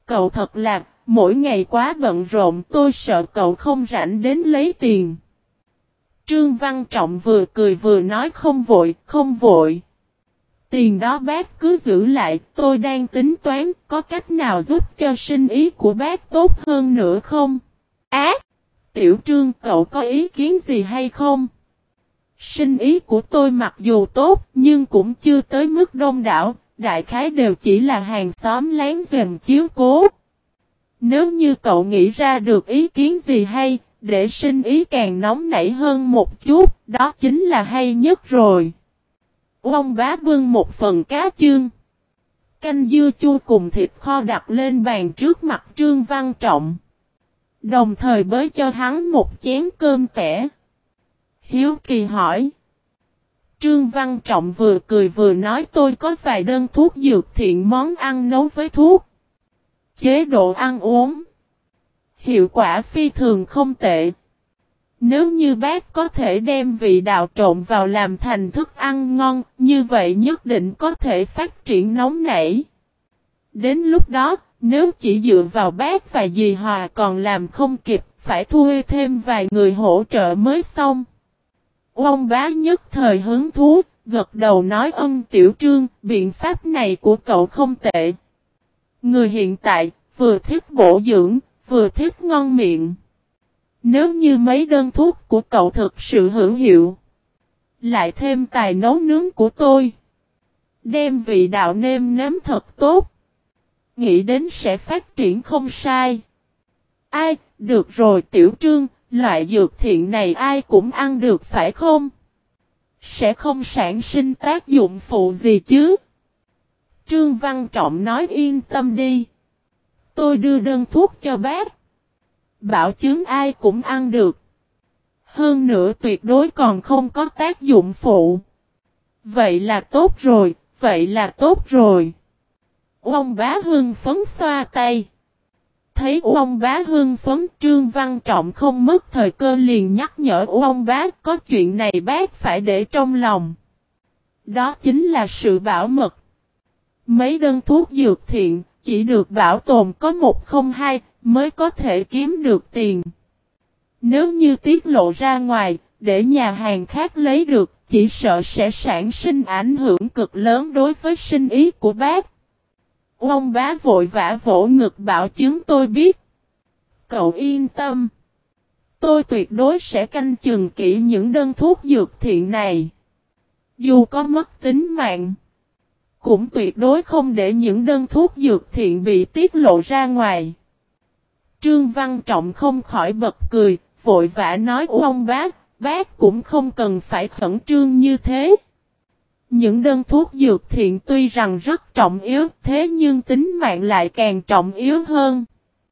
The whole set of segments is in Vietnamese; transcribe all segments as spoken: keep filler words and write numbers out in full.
cậu thật là, mỗi ngày quá bận rộn, tôi sợ cậu không rảnh đến lấy tiền. Trương Văn Trọng vừa cười vừa nói không vội, không vội. Tiền đó bác cứ giữ lại, tôi đang tính toán, có cách nào giúp cho sinh ý của bác tốt hơn nữa không? Á! Tiểu Trương, cậu có ý kiến gì hay không? Sinh ý của tôi mặc dù tốt, nhưng cũng chưa tới mức đông đảo, đại khái đều chỉ là hàng xóm láng giềng chiếu cố. Nếu như cậu nghĩ ra được ý kiến gì hay, để sinh ý càng nóng nảy hơn một chút, đó chính là hay nhất rồi. Ông bá bưng một phần cá chương, canh dưa chua cùng thịt kho đặt lên bàn trước mặt Trương Văn Trọng. Đồng thời bới cho hắn một chén cơm tẻ. Hiếu kỳ hỏi. Trương Văn Trọng vừa cười vừa nói tôi có vài đơn thuốc dược thiện món ăn nấu với thuốc. Chế độ ăn uống. Hiệu quả phi thường không tệ. Nếu như bác có thể đem vị đạo trộn vào làm thành thức ăn ngon, như vậy nhất định có thể phát triển nóng nảy. Đến lúc đó, nếu chỉ dựa vào bác và dì Hòa còn làm không kịp, phải thuê thêm vài người hỗ trợ mới xong. Ông bá nhất thời hứng thú, gật đầu nói ân Tiểu Trương, biện pháp này của cậu không tệ. Người hiện tại, vừa thích bổ dưỡng, vừa thích ngon miệng. Nếu như mấy đơn thuốc của cậu thực sự hữu hiệu, lại thêm tài nấu nướng của tôi, đem vị đạo nêm nếm thật tốt, nghĩ đến sẽ phát triển không sai. Ai, được rồi Tiểu Trương, loại dược thiện này ai cũng ăn được phải không? Sẽ không sản sinh tác dụng phụ gì chứ? Trương Văn Trọng nói yên tâm đi. Tôi đưa đơn thuốc cho bác. Bảo chứng ai cũng ăn được. Hơn nữa tuyệt đối còn không có tác dụng phụ. Vậy là tốt rồi, vậy là tốt rồi. Ông bá hưng phấn xoa tay. Thấy ông bá hưng phấn, Trương Văn Trọng không mất thời cơ liền nhắc nhở ông bá có chuyện này bác phải để trong lòng. Đó chính là sự bảo mật. Mấy đơn thuốc dược thiện chỉ được bảo tồn có một không hai mới có thể kiếm được tiền. Nếu như tiết lộ ra ngoài, để nhà hàng khác lấy được, chỉ sợ sẽ sản sinh ảnh hưởng cực lớn đối với sinh ý của bác. Ông bá vội vã vỗ ngực bảo chứng tôi biết. Cậu yên tâm. Tôi tuyệt đối sẽ canh chừng kỹ những đơn thuốc dược thiện này. Dù có mất tính mạng, cũng tuyệt đối không để những đơn thuốc dược thiện bị tiết lộ ra ngoài. Trương Văn Trọng không khỏi bật cười, vội vã nói ông bác, bác cũng không cần phải khẩn trương như thế. Những đơn thuốc dược thiện tuy rằng rất trọng yếu, thế nhưng tính mạng lại càng trọng yếu hơn.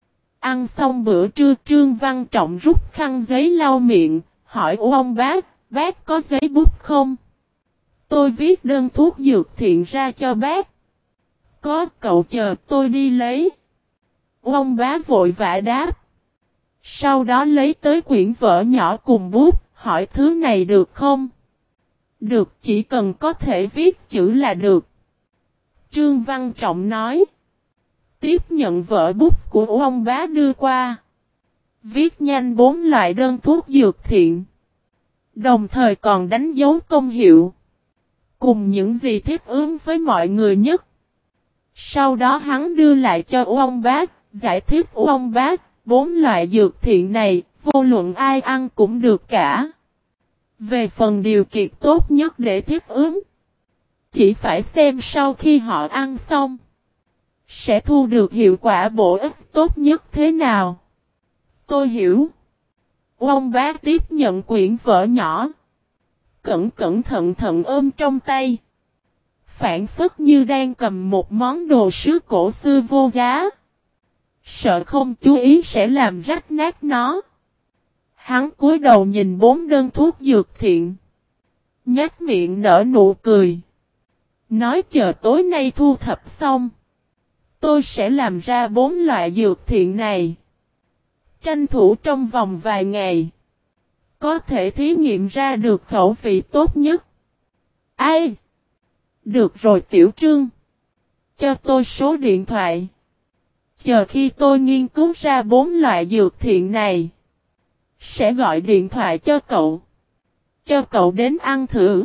Ăn xong bữa trưa, Trương Văn Trọng rút khăn giấy lau miệng, hỏi ông bác, bác có giấy bút không? Tôi viết đơn thuốc dược thiện ra cho bác. Có, cậu chờ tôi đi lấy. Ông bá vội vã đáp. Sau đó lấy tới quyển vở nhỏ cùng bút, hỏi thứ này được không? Được, chỉ cần có thể viết chữ là được. Trương Văn Trọng nói. Tiếp nhận vở bút của ông bá đưa qua. Viết nhanh bốn loại đơn thuốc dược thiện. Đồng thời còn đánh dấu công hiệu. Cùng những gì thiết ứng với mọi người nhất. Sau đó hắn đưa lại cho ông bá, giải thích ông bá, bốn loại dược thiện này, vô luận ai ăn cũng được cả. Về phần điều kiện tốt nhất để thiết ứng, chỉ phải xem sau khi họ ăn xong, sẽ thu được hiệu quả bổ ích tốt nhất thế nào. Tôi hiểu. Ông bá tiếp nhận quyển vở nhỏ. Cẩn cẩn thận thận ôm trong tay. Phản phất như đang cầm một món đồ sứ cổ xưa vô giá. Sợ không chú ý sẽ làm rách nát nó. Hắn cúi đầu nhìn bốn đơn thuốc dược thiện. Nhếch miệng nở nụ cười. Nói chờ tối nay thu thập xong. Tôi sẽ làm ra bốn loại dược thiện này. Tranh thủ trong vòng vài ngày. Có thể thí nghiệm ra được khẩu vị tốt nhất. Ai? Được rồi Tiểu Trương. Cho tôi số điện thoại. Chờ khi tôi nghiên cứu ra bốn loại dược thiện này, sẽ gọi điện thoại cho cậu. Cho cậu đến ăn thử.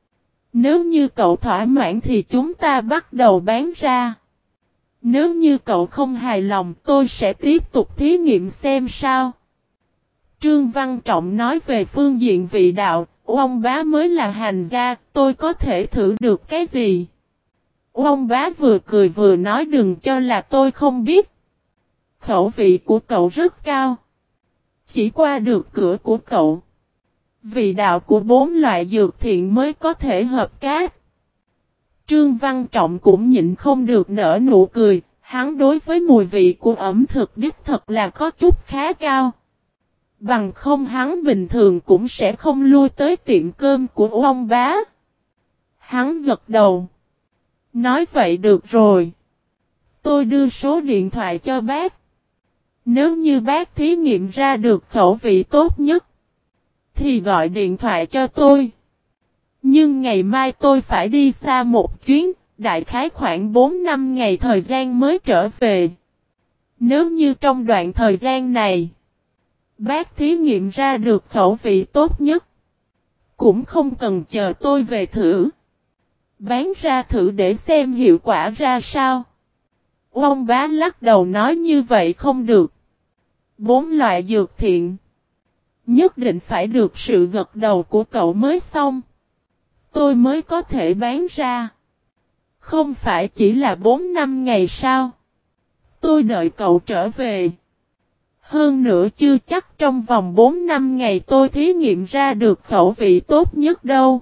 Nếu như cậu thỏa mãn thì chúng ta bắt đầu bán ra. Nếu như cậu không hài lòng tôi sẽ tiếp tục thí nghiệm xem sao. Trương Văn Trọng nói về phương diện vị đạo, ông bá mới là hành gia, tôi có thể thử được cái gì? Ông bá vừa cười vừa nói đừng cho là tôi không biết. Khẩu vị của cậu rất cao. Chỉ qua được cửa của cậu, vị đạo của bốn loại dược thiện mới có thể hợp cát. Trương Văn Trọng cũng nhịn không được nở nụ cười, hắn đối với mùi vị của ẩm thực đích thật là có chút khá cao. Bằng không hắn bình thường cũng sẽ không lui tới tiệm cơm của ông bá. Hắn gật đầu. Nói vậy được rồi. Tôi đưa số điện thoại cho bác. Nếu như bác thí nghiệm ra được khẩu vị tốt nhất, thì gọi điện thoại cho tôi. Nhưng ngày mai tôi phải đi xa một chuyến, đại khái khoảng bốn năm ngày thời gian mới trở về. Nếu như trong đoạn thời gian này, bác thí nghiệm ra được khẩu vị tốt nhất, cũng không cần chờ tôi về thử. Bán ra thử để xem hiệu quả ra sao. Ông bá lắc đầu nói như vậy không được. Bốn loại dược thiện, nhất định phải được sự gật đầu của cậu mới xong. Tôi mới có thể bán ra. Không phải chỉ là bốn năm ngày sao? Tôi đợi cậu trở về. Hơn nữa chưa chắc trong vòng bốn năm ngày tôi thí nghiệm ra được khẩu vị tốt nhất đâu.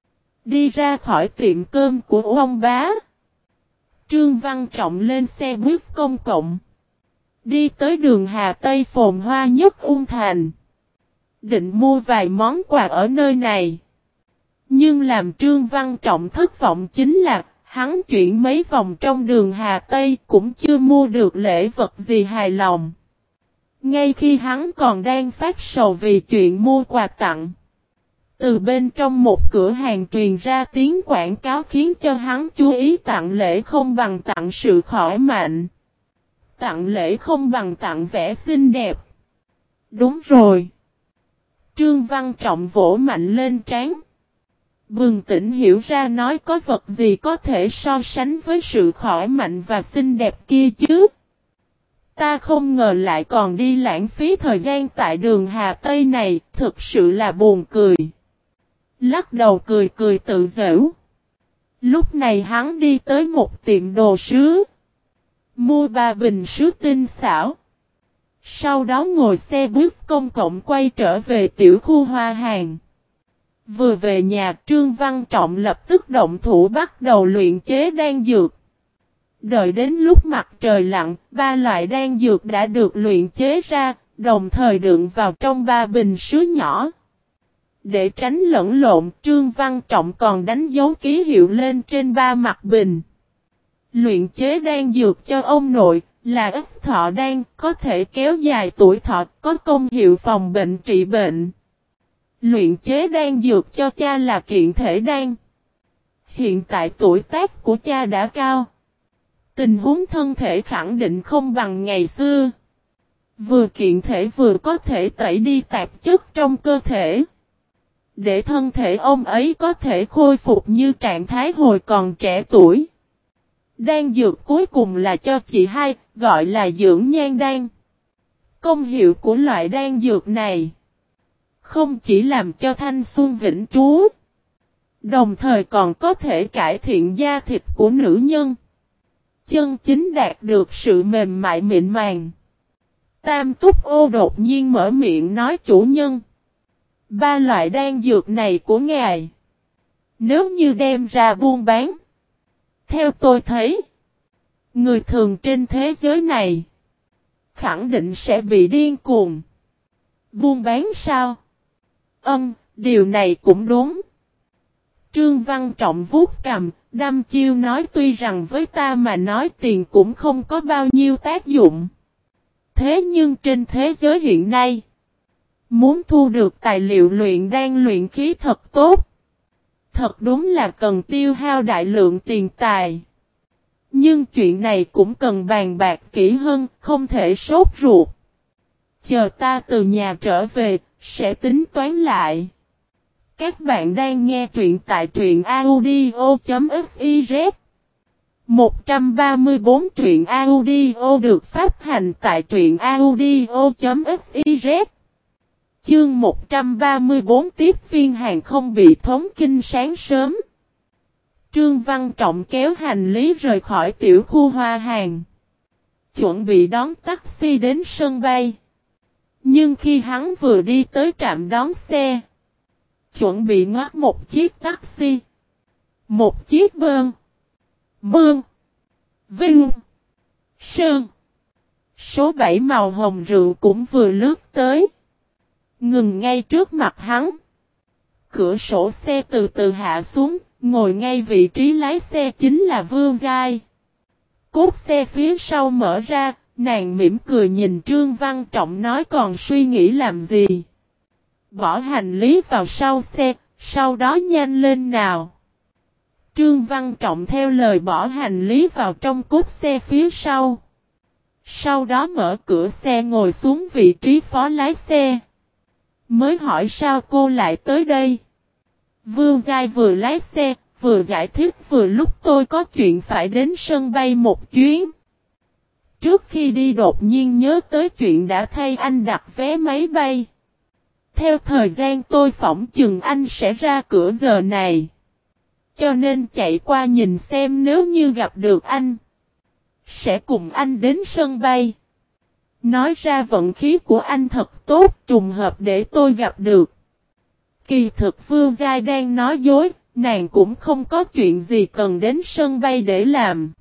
Đi ra khỏi tiệm cơm của ông bá, Trương Văn Trọng lên xe buýt công cộng, đi tới đường Hà Tây phồn hoa nhất Ung Thành. Định mua vài món quà ở nơi này. Nhưng làm Trương Văn Trọng thất vọng chính là hắn chuyển mấy vòng trong đường Hà Tây cũng chưa mua được lễ vật gì hài lòng. Ngay khi hắn còn đang phát sầu vì chuyện mua quà tặng, từ bên trong một cửa hàng truyền ra tiếng quảng cáo khiến cho hắn chú ý tặng lễ không bằng tặng sự khỏi mạnh. Tặng lễ không bằng tặng vẻ xinh đẹp. Đúng rồi. Trương Văn Trọng vỗ mạnh lên trán. Bừng tỉnh hiểu ra nói có vật gì có thể so sánh với sự khỏi mạnh và xinh đẹp kia chứ. Ta không ngờ lại còn đi lãng phí thời gian tại đường Hà Tây này, thực sự là buồn cười. Lắc đầu cười cười tự giễu. Lúc này hắn đi tới một tiệm đồ sứ, mua ba bình sứ tinh xảo. Sau đó ngồi xe buýt công cộng quay trở về tiểu khu hoa hàng. Vừa về nhà Trương Văn Trọng lập tức động thủ bắt đầu luyện chế đan dược. Đợi đến lúc mặt trời lặn, ba loại đan dược đã được luyện chế ra, đồng thời đựng vào trong ba bình sứ nhỏ. Để tránh lẫn lộn, Trương Văn Trọng còn đánh dấu ký hiệu lên trên ba mặt bình. Luyện chế đan dược cho ông nội là ít thọ đan, có thể kéo dài tuổi thọ, có công hiệu phòng bệnh trị bệnh. Luyện chế đan dược cho cha là kiện thể đan. Hiện tại tuổi tác của cha đã cao. Tình huống thân thể khẳng định không bằng ngày xưa. Vừa kiện thể vừa có thể tẩy đi tạp chất trong cơ thể. Để thân thể ông ấy có thể khôi phục như trạng thái hồi còn trẻ tuổi. Đan dược cuối cùng là cho chị hai, gọi là dưỡng nhan đan. Công hiệu của loại đan dược này không chỉ làm cho thanh xuân vĩnh trú, đồng thời còn có thể cải thiện da thịt của nữ nhân. Chân chính đạt được sự mềm mại mịn màng. Tam Túc Ô đột nhiên mở miệng nói chủ nhân. Ba loại đan dược này của ngài, nếu như đem ra buôn bán, theo tôi thấy, người thường trên thế giới này khẳng định sẽ bị điên cuồng. Buôn bán sao? Ừm, điều này cũng đúng. Trương Văn Trọng vuốt cằm, đăm chiêu nói tuy rằng với ta mà nói tiền cũng không có bao nhiêu tác dụng. Thế nhưng trên thế giới hiện nay, muốn thu được tài liệu luyện đan luyện khí thật tốt, thật đúng là cần tiêu hao đại lượng tiền tài. Nhưng chuyện này cũng cần bàn bạc kỹ hơn, không thể sốt ruột. Chờ ta từ nhà trở về, sẽ tính toán lại. Các bạn đang nghe truyện tại truyện audio.fiz. một trăm ba mươi tư truyện audio được phát hành tại truyện audio.fiz. Chương một trăm ba mươi tư tiếp viên hàng không bị thống kinh sáng sớm. Trương Văn Trọng kéo hành lý rời khỏi tiểu khu hoa hàng. Chuẩn bị đón taxi đến sân bay. Nhưng khi hắn vừa đi tới trạm đón xe, chuẩn bị ngót một chiếc taxi, một chiếc bơn, bơn, vinh, sơn, số bảy màu hồng rượu cũng vừa lướt tới, ngừng ngay trước mặt hắn. Cửa sổ xe từ từ hạ xuống, ngồi ngay vị trí lái xe chính là Vương Giai. Cốt xe phía sau mở ra, nàng mỉm cười nhìn Trương Văn Trọng nói còn suy nghĩ làm gì. Bỏ hành lý vào sau xe, sau đó nhanh lên nào. Trương Văn Trọng theo lời bỏ hành lý vào trong cốt xe phía sau. Sau đó mở cửa xe ngồi xuống vị trí phó lái xe. Mới hỏi sao cô lại tới đây. Vương Giai vừa lái xe, vừa giải thích vừa lúc tôi có chuyện phải đến sân bay một chuyến. Trước khi đi đột nhiên nhớ tới chuyện đã thay anh đặt vé máy bay. Theo thời gian tôi phỏng chừng anh sẽ ra cửa giờ này. Cho nên chạy qua nhìn xem nếu như gặp được anh. Sẽ cùng anh đến sân bay. Nói ra vận khí của anh thật tốt, trùng hợp để tôi gặp được. Kỳ thực Vương Giai đang nói dối, nàng cũng không có chuyện gì cần đến sân bay để làm.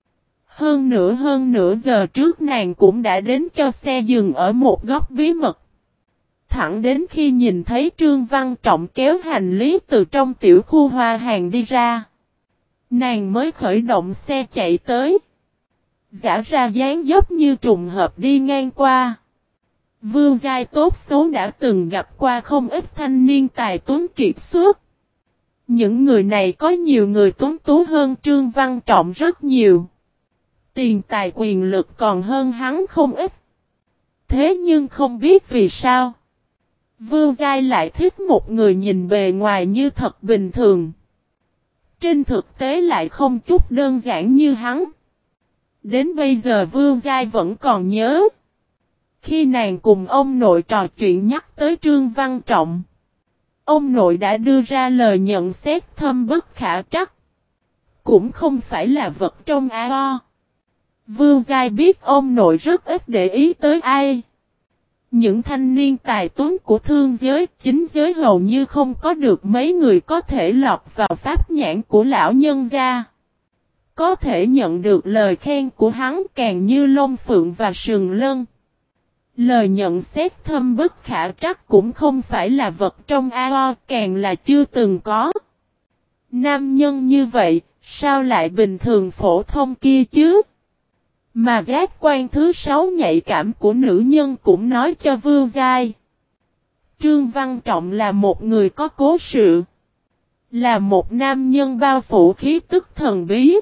Hơn nửa hơn nửa giờ trước nàng cũng đã đến cho xe dừng ở một góc bí mật. Thẳng đến khi nhìn thấy Trương Văn Trọng kéo hành lý từ trong tiểu khu hoa hàng đi ra. Nàng mới khởi động xe chạy tới. Giả ra dáng dấp như trùng hợp đi ngang qua. Vương Giai tốt xấu đã từng gặp qua không ít thanh niên tài tuấn kiệt xuất. Những người này có nhiều người tuấn tú hơn Trương Văn Trọng rất nhiều. Tiền tài quyền lực còn hơn hắn không ít. Thế nhưng không biết vì sao. Vương Giai lại thích một người nhìn bề ngoài như thật bình thường. Trên thực tế lại không chút đơn giản như hắn. Đến bây giờ Vương Giai vẫn còn nhớ. Khi nàng cùng ông nội trò chuyện nhắc tới Trương Văn Trọng. Ông nội đã đưa ra lời nhận xét thâm bất khả trắc. Cũng không phải là vật trong ao. Vương Giai biết ông nội rất ít để ý tới ai. Những thanh niên tài tuấn của thương giới, chính giới hầu như không có được mấy người có thể lọt vào pháp nhãn của lão nhân gia. Có thể nhận được lời khen của hắn càng như lông phượng và sừng lân. Lời nhận xét thâm bất khả trắc cũng không phải là vật trong ao, càng là chưa từng có. Nam nhân như vậy, sao lại bình thường phổ thông kia chứ? Mà giác quan thứ sáu nhạy cảm của nữ nhân cũng nói cho Vương Giai. Trương Văn Trọng là một người có cố sự. Là một nam nhân bao phủ khí tức thần bí.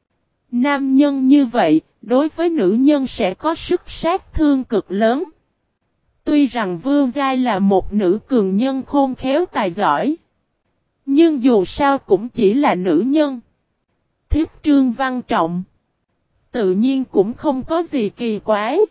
Nam nhân như vậy, đối với nữ nhân sẽ có sức sát thương cực lớn. Tuy rằng Vương Giai là một nữ cường nhân khôn khéo tài giỏi. Nhưng dù sao cũng chỉ là nữ nhân. Thích Trương Văn Trọng. Tự nhiên cũng không có gì kỳ quái.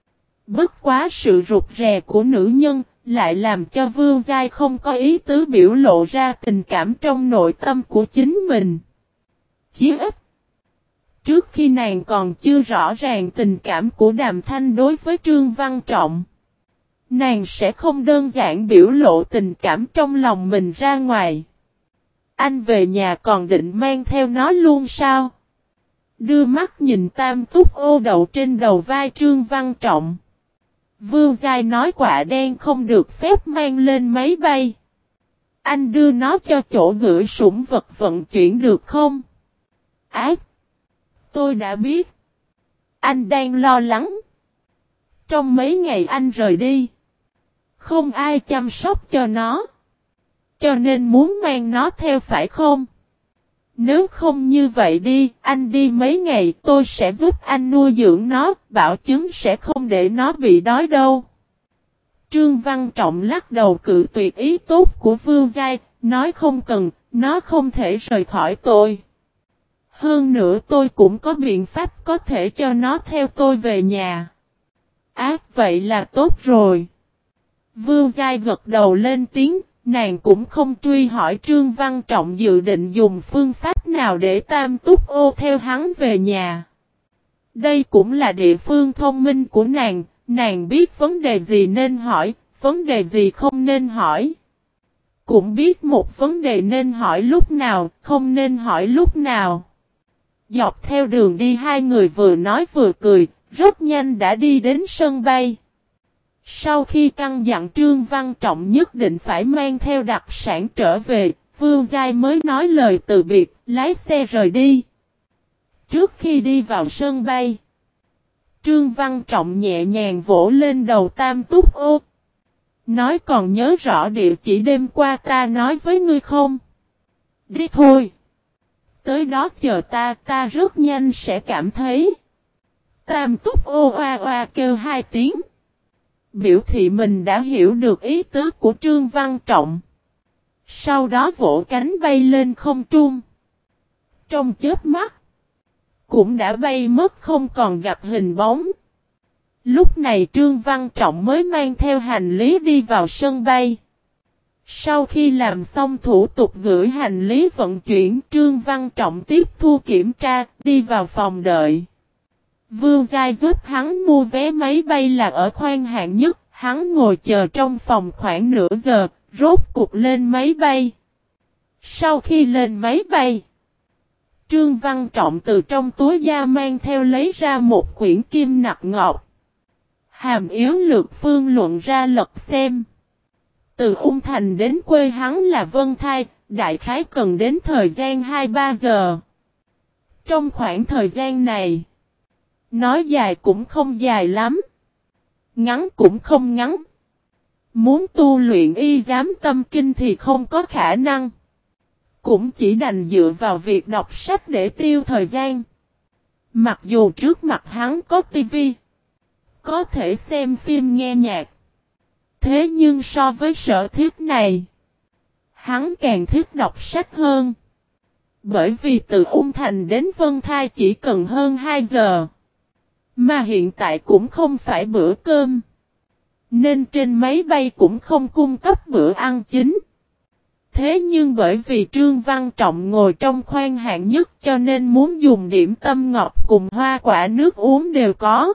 Bất quá sự rụt rè của nữ nhân lại làm cho Vương Giai không có ý tứ biểu lộ ra tình cảm trong nội tâm của chính mình. Chí ít. Trước khi nàng còn chưa rõ ràng tình cảm của Đàm Thanh đối với Trương Văn Trọng. Nàng sẽ không đơn giản biểu lộ tình cảm trong lòng mình ra ngoài. Anh về nhà còn định mang theo nó luôn sao? Đưa mắt nhìn tam túc ô đậu trên đầu vai Trương Văn Trọng. Vương Giai nói quả đen không được phép mang lên máy bay. Anh đưa nó cho chỗ gửi sủng vật vận chuyển được không? Ác! Tôi đã biết. Anh đang lo lắng. Trong mấy ngày anh rời đi. Không ai chăm sóc cho nó. Cho nên muốn mang nó theo phải không? Nếu không như vậy đi, anh đi mấy ngày tôi sẽ giúp anh nuôi dưỡng nó, bảo chứng sẽ không để nó bị đói đâu. Trương Văn Trọng lắc đầu cự tuyệt ý tốt của Vương Giai, nói không cần, nó không thể rời khỏi tôi. Hơn nữa tôi cũng có biện pháp có thể cho nó theo tôi về nhà. Ác vậy là tốt rồi. Vương Giai gật đầu lên tiếng, nàng cũng không truy hỏi Trương Văn Trọng dự định dùng phương pháp nào để Tam Túc Ô theo hắn về nhà. Đây cũng là địa phương thông minh của nàng, nàng biết vấn đề gì nên hỏi, vấn đề gì không nên hỏi. Cũng biết một vấn đề nên hỏi lúc nào, không nên hỏi lúc nào. Dọc theo đường đi hai người vừa nói vừa cười, rất nhanh đã đi đến sân bay. Sau khi căn dặn Trương Văn Trọng nhất định phải mang theo đặc sản trở về, Vương Giai mới nói lời từ biệt, lái xe rời đi. Trước khi đi vào sân bay, Trương Văn Trọng nhẹ nhàng vỗ lên đầu Tam Túc Ô. Nói còn nhớ rõ địa chỉ đêm qua ta nói với ngươi không? Đi thôi. Tới đó chờ ta, ta rất nhanh sẽ cảm thấy. Tam Túc Ô oa oa kêu hai tiếng. Biểu thị mình đã hiểu được ý tứ của Trương Văn Trọng. Sau đó vỗ cánh bay lên không trung. Trong chớp mắt, cũng đã bay mất không còn gặp hình bóng. Lúc này Trương Văn Trọng mới mang theo hành lý đi vào sân bay. Sau khi làm xong thủ tục gửi hành lý vận chuyển, Trương Văn Trọng tiếp thu kiểm tra, đi vào phòng đợi. Vương Giai giúp hắn mua vé máy bay là ở khoang hạng nhất, hắn ngồi chờ trong phòng khoảng nửa giờ, rốt cục lên máy bay. Sau khi lên máy bay, Trương Văn Trọng từ trong túi da mang theo lấy ra một quyển kim nặc ngọc. Hàm yếu lược phương luận ra lật xem. Từ Ung Thành đến quê hắn là Vân Thai, đại khái cần đến thời gian hai ba giờ. Trong khoảng thời gian này, nói dài cũng không dài lắm, ngắn cũng không ngắn. Muốn tu luyện y giám tâm kinh thì không có khả năng. Cũng chỉ đành dựa vào việc đọc sách để tiêu thời gian. Mặc dù trước mặt hắn có tivi, có thể xem phim nghe nhạc. Thế nhưng so với sở thích này, hắn càng thích đọc sách hơn. Bởi vì từ Ung Thành đến Vân Thai chỉ cần hơn hai giờ. Mà hiện tại cũng không phải bữa cơm. Nên trên máy bay cũng không cung cấp bữa ăn chính. Thế nhưng bởi vì Trương Văn Trọng ngồi trong khoang hạng nhất cho nên muốn dùng điểm tâm ngọt cùng hoa quả nước uống đều có.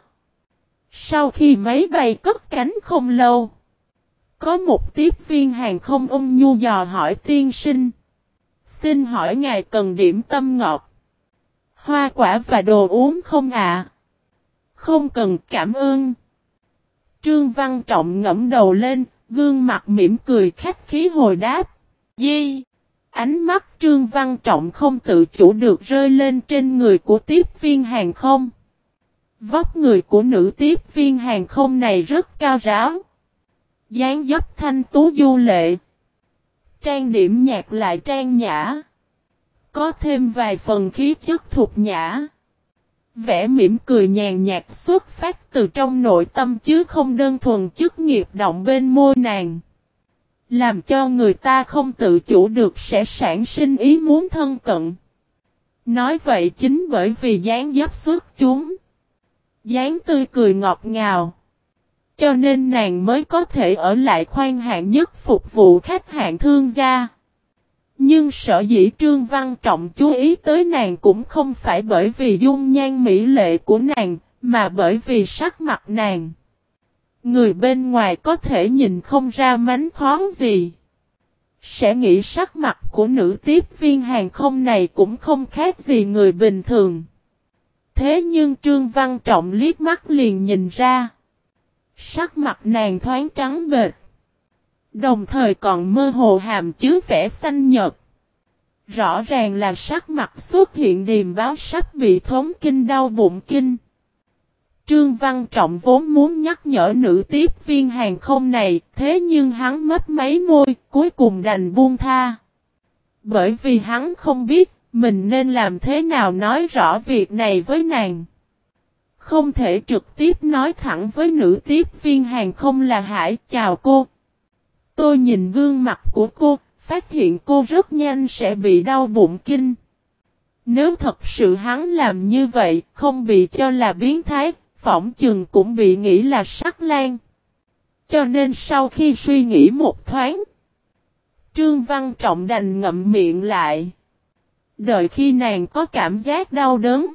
Sau khi máy bay cất cánh không lâu, có một tiếp viên hàng không ôn nhu dò hỏi tiên sinh. Xin hỏi ngài cần điểm tâm ngọt, hoa quả và đồ uống không ạ? À? Không cần, cảm ơn. Trương Văn Trọng ngẫm đầu lên, gương mặt mỉm cười khách khí hồi đáp. Di. Ánh mắt Trương Văn Trọng không tự chủ được rơi lên trên người của tiếp viên hàng không. Vóc người của nữ tiếp viên hàng không này rất cao ráo. Dáng dấp thanh tú du lệ. Trang điểm nhạt lại trang nhã. Có thêm vài phần khí chất thục nhã. Vẻ mỉm cười nhàn nhạt xuất phát từ trong nội tâm chứ không đơn thuần chức nghiệp động bên môi nàng. Làm cho người ta không tự chủ được sẽ sản sinh ý muốn thân cận. Nói vậy chính bởi vì dáng dấp xuất chúng. Dáng tươi cười ngọt ngào. Cho nên nàng mới có thể ở lại khoang hạng nhất phục vụ khách hạng thương gia. Nhưng sở dĩ Trương Văn Trọng chú ý tới nàng cũng không phải bởi vì dung nhan mỹ lệ của nàng, mà bởi vì sắc mặt nàng. Người bên ngoài có thể nhìn không ra mánh khó gì. Sẽ nghĩ sắc mặt của nữ tiếp viên hàng không này cũng không khác gì người bình thường. Thế nhưng Trương Văn Trọng liếc mắt liền nhìn ra. Sắc mặt nàng thoáng trắng bệch. Đồng thời còn mơ hồ hàm chứa vẻ xanh nhợt. Rõ ràng là sắc mặt xuất hiện điềm báo sắp bị thống kinh đau bụng kinh. Trương Văn Trọng vốn muốn nhắc nhở nữ tiếp viên hàng không này, thế nhưng hắn mấp máy môi, cuối cùng đành buông tha. Bởi vì hắn không biết, Mình nên làm thế nào nói rõ việc này với nàng? Không thể trực tiếp nói thẳng với nữ tiếp viên hàng không là Hải. Chào cô. Tôi nhìn gương mặt của cô, phát hiện cô rất nhanh sẽ bị đau bụng kinh. Nếu thật sự hắn làm như vậy, không bị cho là biến thái, phỏng chừng cũng bị nghĩ là sắc lang. Cho nên sau khi suy nghĩ một thoáng, Trương Văn Trọng đành ngậm miệng lại. Đợi khi nàng có cảm giác đau đớn,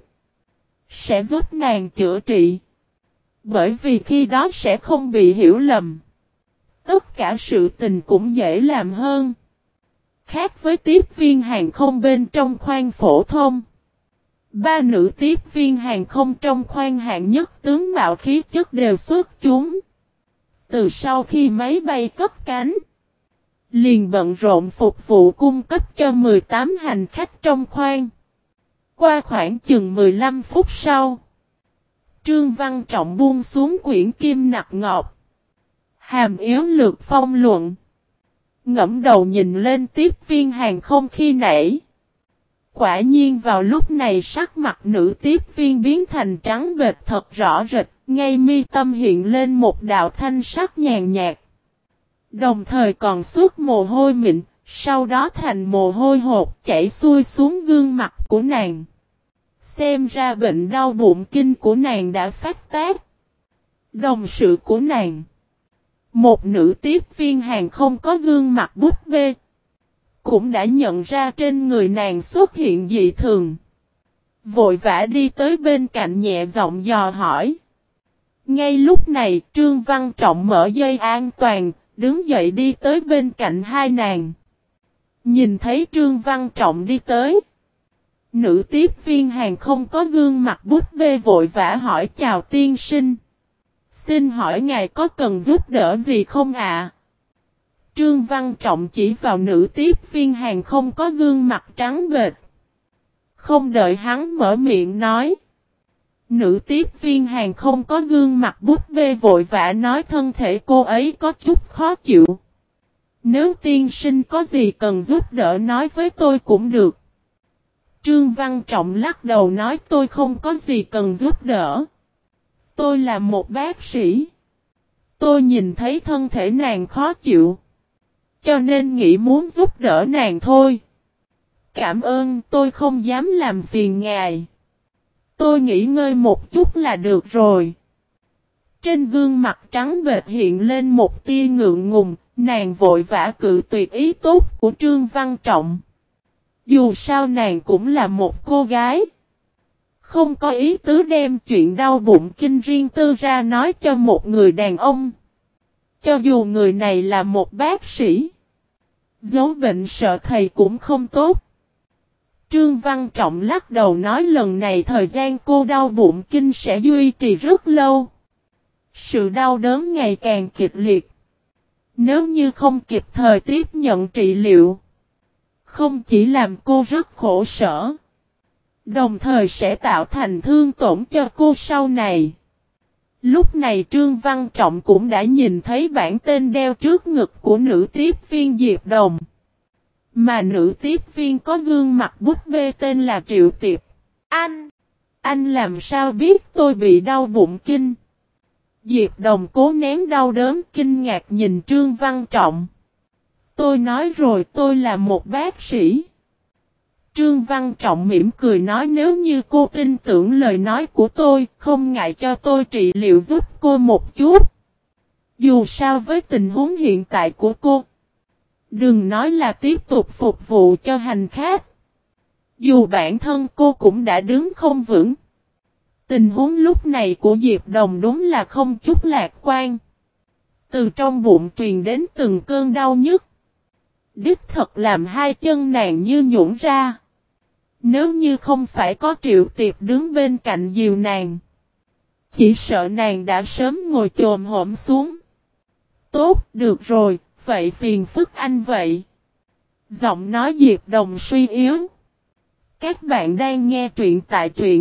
sẽ giúp nàng chữa trị. Bởi vì khi đó sẽ không bị hiểu lầm. Tất cả sự tình cũng dễ làm hơn. Khác với tiếp viên hàng không bên trong khoang phổ thông, ba nữ tiếp viên hàng không trong khoang hạng nhất tướng mạo khí chất đều xuất chúng. Từ sau khi máy bay cất cánh, liền bận rộn phục vụ cung cấp cho mười tám hành khách trong khoang. Qua khoảng chừng mười lăm phút sau, Trương Văn Trọng buông xuống quyển kim nặc ngọc. Hàm yếu lược phong luận. Ngẫm đầu nhìn lên tiếp viên hàng không khi nãy. Quả nhiên vào lúc này sắc mặt nữ tiếp viên biến thành trắng bệch thật rõ rệt, ngay mi tâm hiện lên một đạo thanh sắc nhàn nhạt. Đồng thời còn xuất mồ hôi mịn, sau đó thành mồ hôi hột chảy xuôi xuống gương mặt của nàng. Xem ra bệnh đau bụng kinh của nàng đã phát tác. Đồng sự của nàng, một nữ tiếp viên hàng không có gương mặt búp bê, cũng đã nhận ra trên người nàng xuất hiện dị thường. Vội vã đi tới bên cạnh nhẹ giọng dò hỏi. Ngay lúc này Trương Văn Trọng mở dây an toàn, đứng dậy đi tới bên cạnh hai nàng. Nhìn thấy Trương Văn Trọng đi tới, nữ tiếp viên hàng không có gương mặt búp bê vội vã hỏi chào tiên sinh. Xin hỏi ngài có cần giúp đỡ gì không ạ? À? Trương Văn Trọng chỉ vào nữ tiếp viên hàng không có gương mặt trắng bệch. Không đợi hắn mở miệng nói. Nữ tiếp viên hàng không có gương mặt búp bê vội vã nói thân thể cô ấy có chút khó chịu. Nếu tiên sinh có gì cần giúp đỡ nói với tôi cũng được. Trương Văn Trọng lắc đầu nói tôi không có gì cần giúp đỡ. Tôi là một bác sĩ. Tôi nhìn thấy thân thể nàng khó chịu. Cho nên nghĩ muốn giúp đỡ nàng thôi. Cảm ơn, tôi không dám làm phiền ngài. Tôi nghỉ ngơi một chút là được rồi. Trên gương mặt trắng bệch hiện lên một tia ngượng ngùng, nàng vội vã cự tuyệt ý tốt của Trương Văn Trọng. Dù sao nàng cũng là một cô gái. Không có ý tứ đem chuyện đau bụng kinh riêng tư ra nói cho một người đàn ông. Cho dù người này là một bác sĩ. Giấu bệnh sợ thầy cũng không tốt. Trương Văn Trọng lắc đầu nói lần này thời gian cô đau bụng kinh sẽ duy trì rất lâu. Sự đau đớn ngày càng kịch liệt. Nếu như không kịp thời tiếp nhận trị liệu, không chỉ làm cô rất khổ sở, đồng thời sẽ tạo thành thương tổn cho cô sau này. Lúc này Trương Văn Trọng cũng đã nhìn thấy bản tên đeo trước ngực của nữ tiếp viên Diệp Đồng. Mà nữ tiếp viên có gương mặt búp bê tên là Triệu Tiệp. Anh! Anh làm sao biết tôi bị đau bụng kinh? Diệp Đồng cố nén đau đớn kinh ngạc nhìn Trương Văn Trọng. Tôi nói rồi tôi là một bác sĩ. Trương Văn Trọng mỉm cười nói nếu như cô tin tưởng lời nói của tôi, không ngại cho tôi trị liệu giúp cô một chút. Dù sao với tình huống hiện tại của cô, đừng nói là tiếp tục phục vụ cho hành khách. Dù bản thân cô cũng đã đứng không vững. Tình huống lúc này của Diệp Đồng đúng là không chút lạc quan. Từ trong bụng truyền đến từng cơn đau nhức. Đích thật làm hai chân nàng như nhũn ra. Nếu như không phải có Triệu Tiệp đứng bên cạnh dìu nàng, chỉ sợ nàng đã sớm ngồi chồm hổm xuống. Tốt, được rồi, vậy phiền phức anh vậy. Giọng nói Diệp Đồng suy yếu. Các bạn đang nghe truyện tại truyện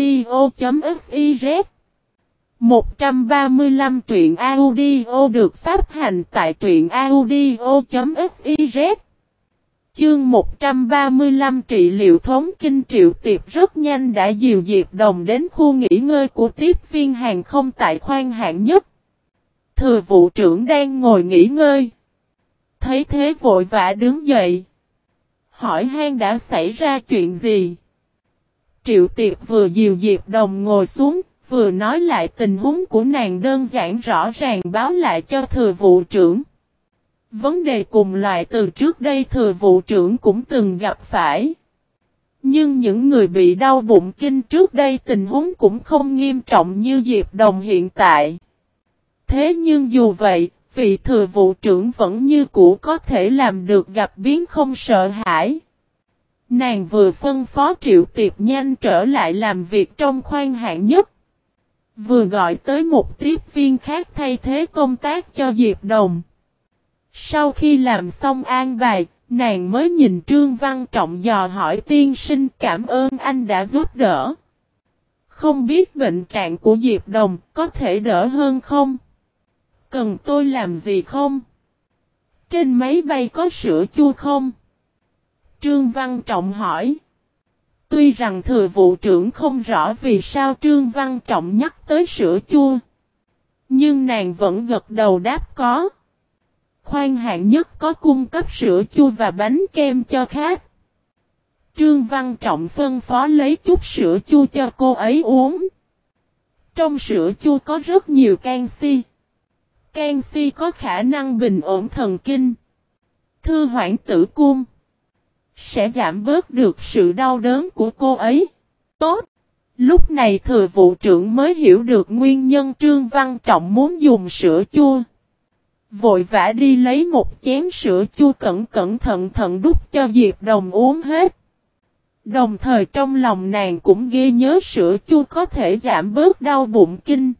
audio.fiz. một trăm ba mươi lăm truyện audio được phát hành tại truyện audio.fiz. Chương một trăm ba mươi lăm trị liệu thống kinh. Triệu Tiệp rất nhanh đã dìu Diệp Đồng đến khu nghỉ ngơi của tiếp viên hàng không tại khoang hạng nhất. Thừa vụ trưởng đang ngồi nghỉ ngơi. Thấy thế vội vã đứng dậy. Hỏi han đã xảy ra chuyện gì? Triệu Tiệp vừa dìu Diệp Đồng ngồi xuống, vừa nói lại tình huống của nàng đơn giản rõ ràng báo lại cho thừa vụ trưởng. Vấn đề cùng loại từ trước đây thừa vụ trưởng cũng từng gặp phải. Nhưng những người bị đau bụng kinh trước đây tình huống cũng không nghiêm trọng như Diệp Đồng hiện tại. Thế nhưng dù vậy, vị thừa vụ trưởng vẫn như cũ có thể làm được gặp biến không sợ hãi. Nàng vừa phân phó Triệu Tiệp nhanh trở lại làm việc trong khoang hạng nhất. Vừa gọi tới một tiếp viên khác thay thế công tác cho Diệp Đồng. Sau khi làm xong an bài, nàng mới nhìn Trương Văn Trọng dò hỏi tiên sinh cảm ơn anh đã giúp đỡ. Không biết bệnh trạng của Diệp Đồng có thể đỡ hơn không? Cần tôi làm gì không? Trên máy bay có sữa chua không? Trương Văn Trọng hỏi. Tuy rằng thừa vụ trưởng không rõ vì sao Trương Văn Trọng nhắc tới sữa chua. Nhưng nàng vẫn gật đầu đáp có. Khoang hạng nhất có cung cấp sữa chua và bánh kem cho khách. Trương Văn Trọng phân phó lấy chút sữa chua cho cô ấy uống. Trong sữa chua có rất nhiều canxi. Canxi có khả năng bình ổn thần kinh, thư hoãn tử cung, sẽ giảm bớt được sự đau đớn của cô ấy. Tốt! Lúc này thừa vụ trưởng mới hiểu được nguyên nhân Trương Văn Trọng muốn dùng sữa chua. Vội vã đi lấy một chén sữa chua cẩn cẩn thận thận đút cho Diệp Đồng uống hết. Đồng thời trong lòng nàng cũng ghi nhớ sữa chua có thể giảm bớt đau bụng kinh.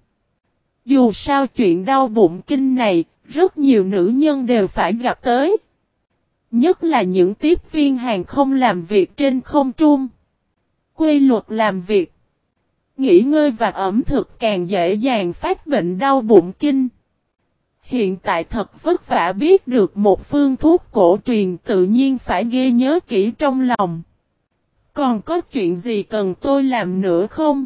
Dù sao chuyện đau bụng kinh này, rất nhiều nữ nhân đều phải gặp tới. Nhất là những tiếp viên hàng không làm việc trên không trung. Quy luật làm việc, nghỉ ngơi và ẩm thực càng dễ dàng phát bệnh đau bụng kinh. Hiện tại thật vất vả biết được một phương thuốc cổ truyền tự nhiên phải ghi nhớ kỹ trong lòng. Còn có chuyện gì cần tôi làm nữa không?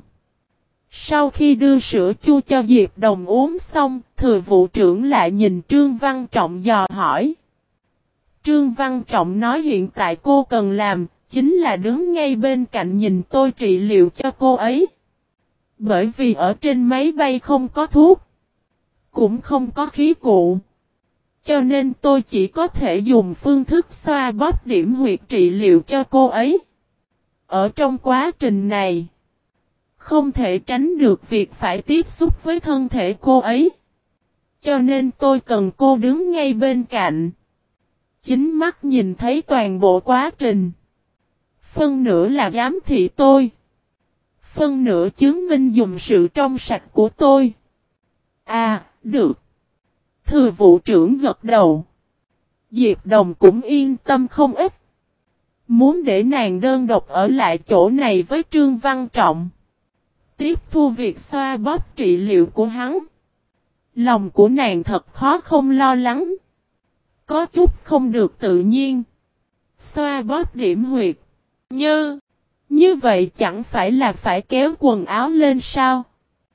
Sau khi đưa sữa chua cho Diệp Đồng uống xong, thừa vụ trưởng lại nhìn Trương Văn Trọng dò hỏi. Trương Văn Trọng nói hiện tại cô cần làm, chính là đứng ngay bên cạnh nhìn tôi trị liệu cho cô ấy. Bởi vì ở trên máy bay không có thuốc, cũng không có khí cụ. Cho nên tôi chỉ có thể dùng phương thức xoa bóp điểm huyệt trị liệu cho cô ấy. Ở trong quá trình này, không thể tránh được việc phải tiếp xúc với thân thể cô ấy. Cho nên tôi cần cô đứng ngay bên cạnh. Chính mắt nhìn thấy toàn bộ quá trình. Phân nửa là giám thị tôi. Phân nửa chứng minh dùng sự trong sạch của tôi. À, được. Thừa vụ trưởng gật đầu. Diệp Đồng cũng yên tâm không ít. Muốn để nàng đơn độc ở lại chỗ này với Trương Văn Trọng. Tiếp thu việc xoa bóp trị liệu của hắn. Lòng của nàng thật khó không lo lắng. Có chút không được tự nhiên. Xoa bóp điểm huyệt. Như, như vậy chẳng phải là phải kéo quần áo lên sao?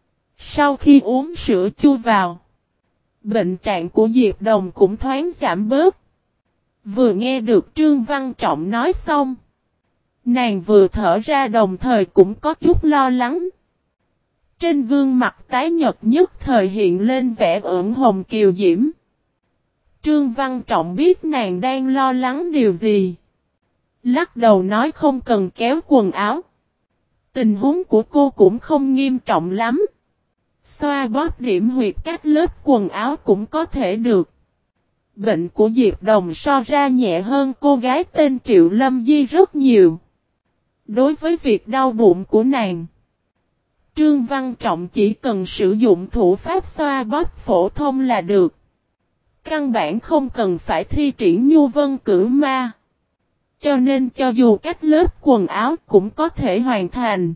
Sau khi uống sữa chua vào, bệnh trạng của Diệp Đồng cũng thoáng giảm bớt. Vừa nghe được Trương Văn Trọng nói xong, nàng vừa thở ra đồng thời cũng có chút lo lắng. Trên gương mặt tái nhợt nhất thời hiện lên vẻ ửng hồng kiều diễm. Trương Văn Trọng biết nàng đang lo lắng điều gì. Lắc đầu nói không cần kéo quần áo. Tình huống của cô cũng không nghiêm trọng lắm. Xoa bóp điểm huyệt cách lớp quần áo cũng có thể được. Bệnh của Diệp Đồng so ra nhẹ hơn cô gái tên Triệu Lâm Di rất nhiều. Đối với việc đau bụng của nàng, Trương Văn Trọng chỉ cần sử dụng thủ pháp xoa bóp phổ thông là được. Căn bản không cần phải thi triển nhu vân cử ma. Cho nên cho dù cách lớp quần áo cũng có thể hoàn thành.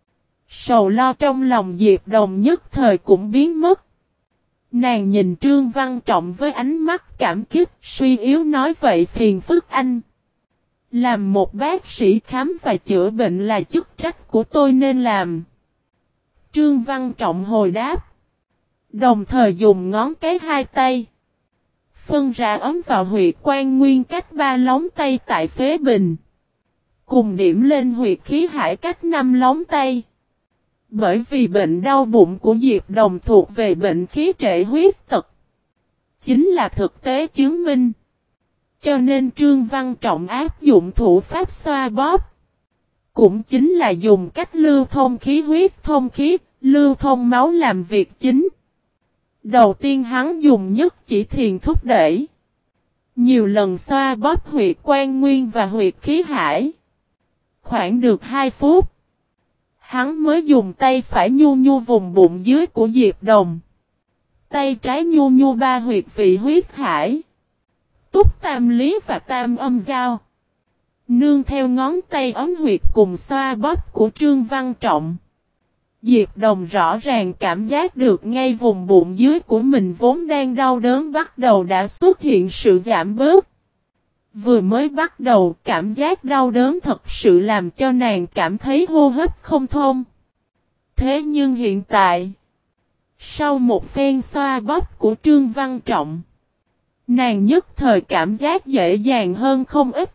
Sầu lo trong lòng Diệp Đồng nhất thời cũng biến mất. Nàng nhìn Trương Văn Trọng với ánh mắt cảm kích, suy yếu nói vậy phiền phức anh. Làm một bác sĩ khám và chữa bệnh là chức trách của tôi nên làm. Trương Văn Trọng hồi đáp. Đồng thời dùng ngón cái hai tay. Phân ra ấm vào huyệt quan nguyên cách ba lóng tay tại phế bình. Cùng điểm lên huyệt khí hải cách năm lóng tay. Bởi vì bệnh đau bụng của Diệp Đồng thuộc về bệnh khí trệ huyết tật. Chính là thực tế chứng minh. Cho nên Trương Văn Trọng áp dụng thủ pháp xoa bóp. Cũng chính là dùng cách lưu thông khí huyết thông khí, lưu thông máu làm việc chính. Đầu tiên hắn dùng nhất chỉ thiền thúc đẩy. Nhiều lần xoa bóp huyệt quan nguyên và huyệt khí hải. Khoảng được hai phút. Hắn mới dùng tay phải nhu nhu vùng bụng dưới của Diệp Đồng. Tay trái nhu nhu ba huyệt vị huyết hải. Túc tam lý và tam âm giao. Nương theo ngón tay ấm huyệt cùng xoa bóp của Trương Văn Trọng. Diệp Đồng rõ ràng cảm giác được ngay vùng bụng dưới của mình vốn đang đau đớn bắt đầu đã xuất hiện sự giảm bớt. Vừa mới bắt đầu cảm giác đau đớn thật sự làm cho nàng cảm thấy hô hấp không thông. Thế nhưng hiện tại, sau một phen xoa bóp của Trương Văn Trọng, nàng nhất thời cảm giác dễ dàng hơn không ít.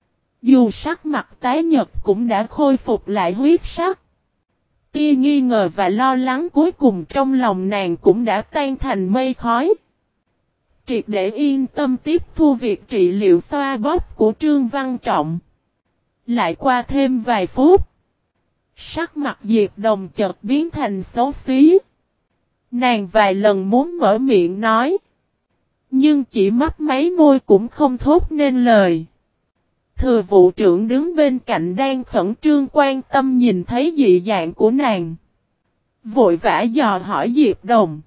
Dù sắc mặt tái nhợt cũng đã khôi phục lại huyết sắc. Tia nghi ngờ và lo lắng cuối cùng trong lòng nàng cũng đã tan thành mây khói. Triệt để yên tâm tiếp thu việc trị liệu xoa bóp của Trương Văn Trọng. Lại qua thêm vài phút. Sắc mặt Diệp Đồng chợt biến thành xấu xí. Nàng vài lần muốn mở miệng nói. Nhưng chỉ mấp máy môi cũng không thốt nên lời. Thừa vụ trưởng đứng bên cạnh đang khẩn trương quan tâm nhìn thấy dị dạng của nàng. Vội vã dò hỏi Diệp Đồng.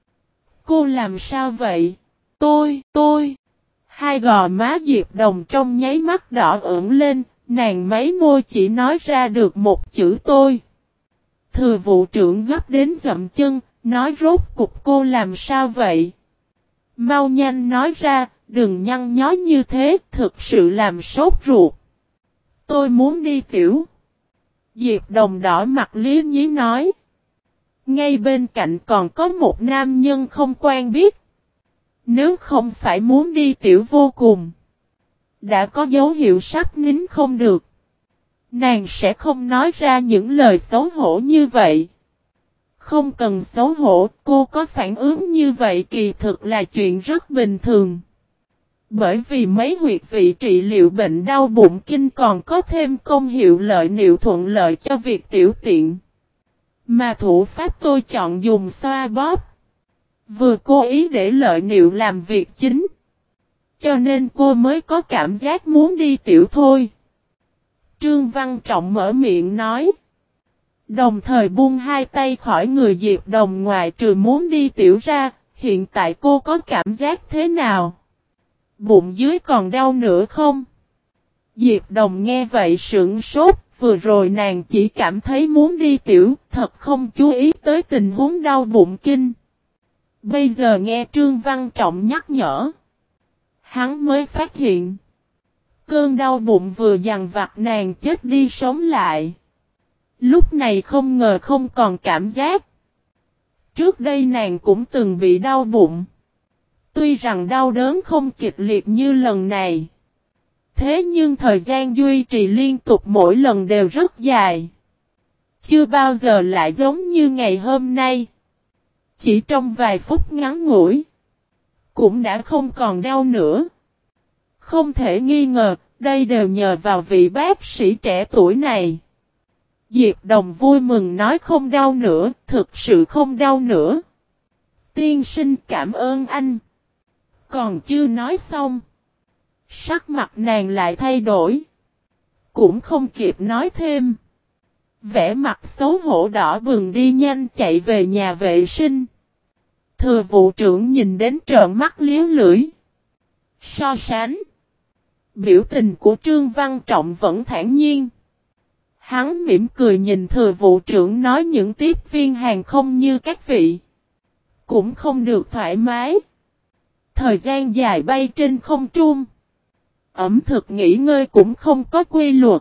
Cô làm sao vậy? Tôi, tôi. Hai gò má Diệp Đồng trong nháy mắt đỏ ửng lên, nàng mấy môi chỉ nói ra được một chữ tôi. Thừa vụ trưởng gấp đến dậm chân, nói rốt cục cô làm sao vậy? Mau nhanh nói ra, đừng nhăn nhó như thế, thực sự làm sốt ruột. Tôi muốn đi tiểu. Diệp Đồng đỏ mặt lý nhí nói. Ngay bên cạnh còn có một nam nhân không quen biết. Nếu không phải muốn đi tiểu vô cùng. Đã có dấu hiệu sắp nín không được. Nàng sẽ không nói ra những lời xấu hổ như vậy. Không cần xấu hổ, cô có phản ứng như vậy kỳ thực là chuyện rất bình thường. Bởi vì mấy huyệt vị trị liệu bệnh đau bụng kinh còn có thêm công hiệu lợi niệu thuận lợi cho việc tiểu tiện. Mà thủ pháp tôi chọn dùng xoa bóp. Vừa cố ý để lợi niệu làm việc chính. Cho nên cô mới có cảm giác muốn đi tiểu thôi. Trương Văn Trọng mở miệng nói. Đồng thời buông hai tay khỏi người Diệp Đồng ngoại trừ muốn đi tiểu ra, hiện tại cô có cảm giác thế nào? Bụng dưới còn đau nữa không? Diệp Đồng nghe vậy sững sốt, vừa rồi nàng chỉ cảm thấy muốn đi tiểu, thật không chú ý tới tình huống đau bụng kinh. Bây giờ nghe Trương Văn Trọng nhắc nhở. Hắn mới phát hiện. Cơn đau bụng vừa dằn vặt nàng chết đi sống lại. Lúc này không ngờ không còn cảm giác. Trước đây nàng cũng từng bị đau bụng. Tuy rằng đau đớn không kịch liệt như lần này. Thế nhưng thời gian duy trì liên tục mỗi lần đều rất dài. Chưa bao giờ lại giống như ngày hôm nay. Chỉ trong vài phút ngắn ngủi. Cũng đã không còn đau nữa. Không thể nghi ngờ, đây đều nhờ vào vị bác sĩ trẻ tuổi này. Diệp Đồng vui mừng nói không đau nữa, thực sự không đau nữa. Tiên sinh cảm ơn anh. Còn chưa nói xong. Sắc mặt nàng lại thay đổi. Cũng không kịp nói thêm. Vẻ mặt xấu hổ đỏ bừng đi nhanh chạy về nhà vệ sinh. Thừa vụ trưởng nhìn đến trợn mắt liếu lưỡi. So sánh. Biểu tình của Trương Văn Trọng vẫn thản nhiên. Hắn mỉm cười nhìn thừa vụ trưởng nói những tiếp viên hàng không như các vị. Cũng không được thoải mái. Thời gian dài bay trên không trung. ẩm thực nghỉ ngơi cũng không có quy luật.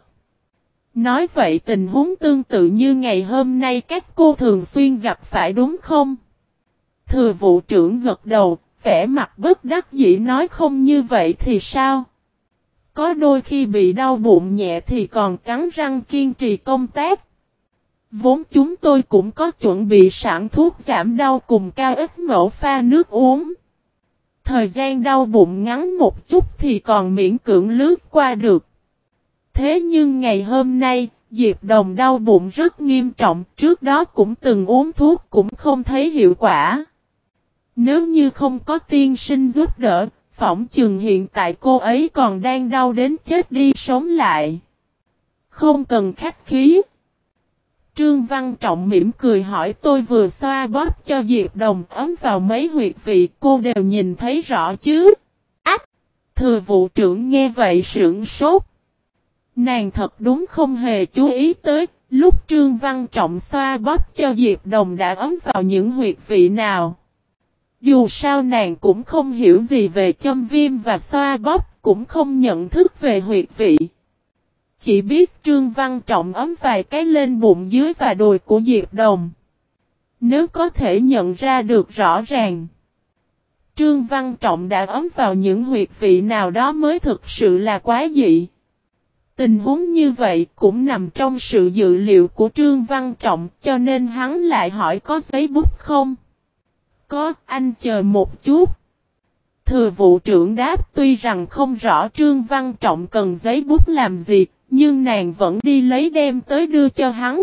Nói vậy tình huống tương tự như ngày hôm nay các cô thường xuyên gặp phải đúng không? Thừa vụ trưởng gật đầu, vẻ mặt bất đắc dĩ nói không như vậy thì sao? Có đôi khi bị đau bụng nhẹ thì còn cắn răng kiên trì công tác. Vốn chúng tôi cũng có chuẩn bị sẵn thuốc giảm đau cùng cao ít mẫu pha nước uống. Thời gian đau bụng ngắn một chút thì còn miễn cưỡng lướt qua được. Thế nhưng ngày hôm nay, Diệp Đồng đau bụng rất nghiêm trọng, trước đó cũng từng uống thuốc cũng không thấy hiệu quả. Nếu như không có tiên sinh giúp đỡ, phỏng chừng hiện tại cô ấy còn đang đau đến chết đi sống lại. Không cần khách khí. Trương Văn Trọng mỉm cười hỏi tôi vừa xoa bóp cho Diệp Đồng ấm vào mấy huyệt vị cô đều nhìn thấy rõ chứ. Ách! Thừa vụ trưởng nghe vậy sững sốt. Nàng thật đúng không hề chú ý tới, lúc Trương Văn Trọng xoa bóp cho Diệp Đồng đã ấm vào những huyệt vị nào. Dù sao nàng cũng không hiểu gì về châm viêm và xoa bóp, cũng không nhận thức về huyệt vị. Chỉ biết Trương Văn Trọng ấm vài cái lên bụng dưới và đùi của Diệp Đồng. Nếu có thể nhận ra được rõ ràng, Trương Văn Trọng đã ấm vào những huyệt vị nào đó mới thực sự là quá dị. Tình huống như vậy cũng nằm trong sự dự liệu của Trương Văn Trọng cho nên hắn lại hỏi có giấy bút không? Có, anh chờ một chút. Thừa vụ trưởng đáp tuy rằng không rõ Trương Văn Trọng cần giấy bút làm gì, nhưng nàng vẫn đi lấy đem tới đưa cho hắn.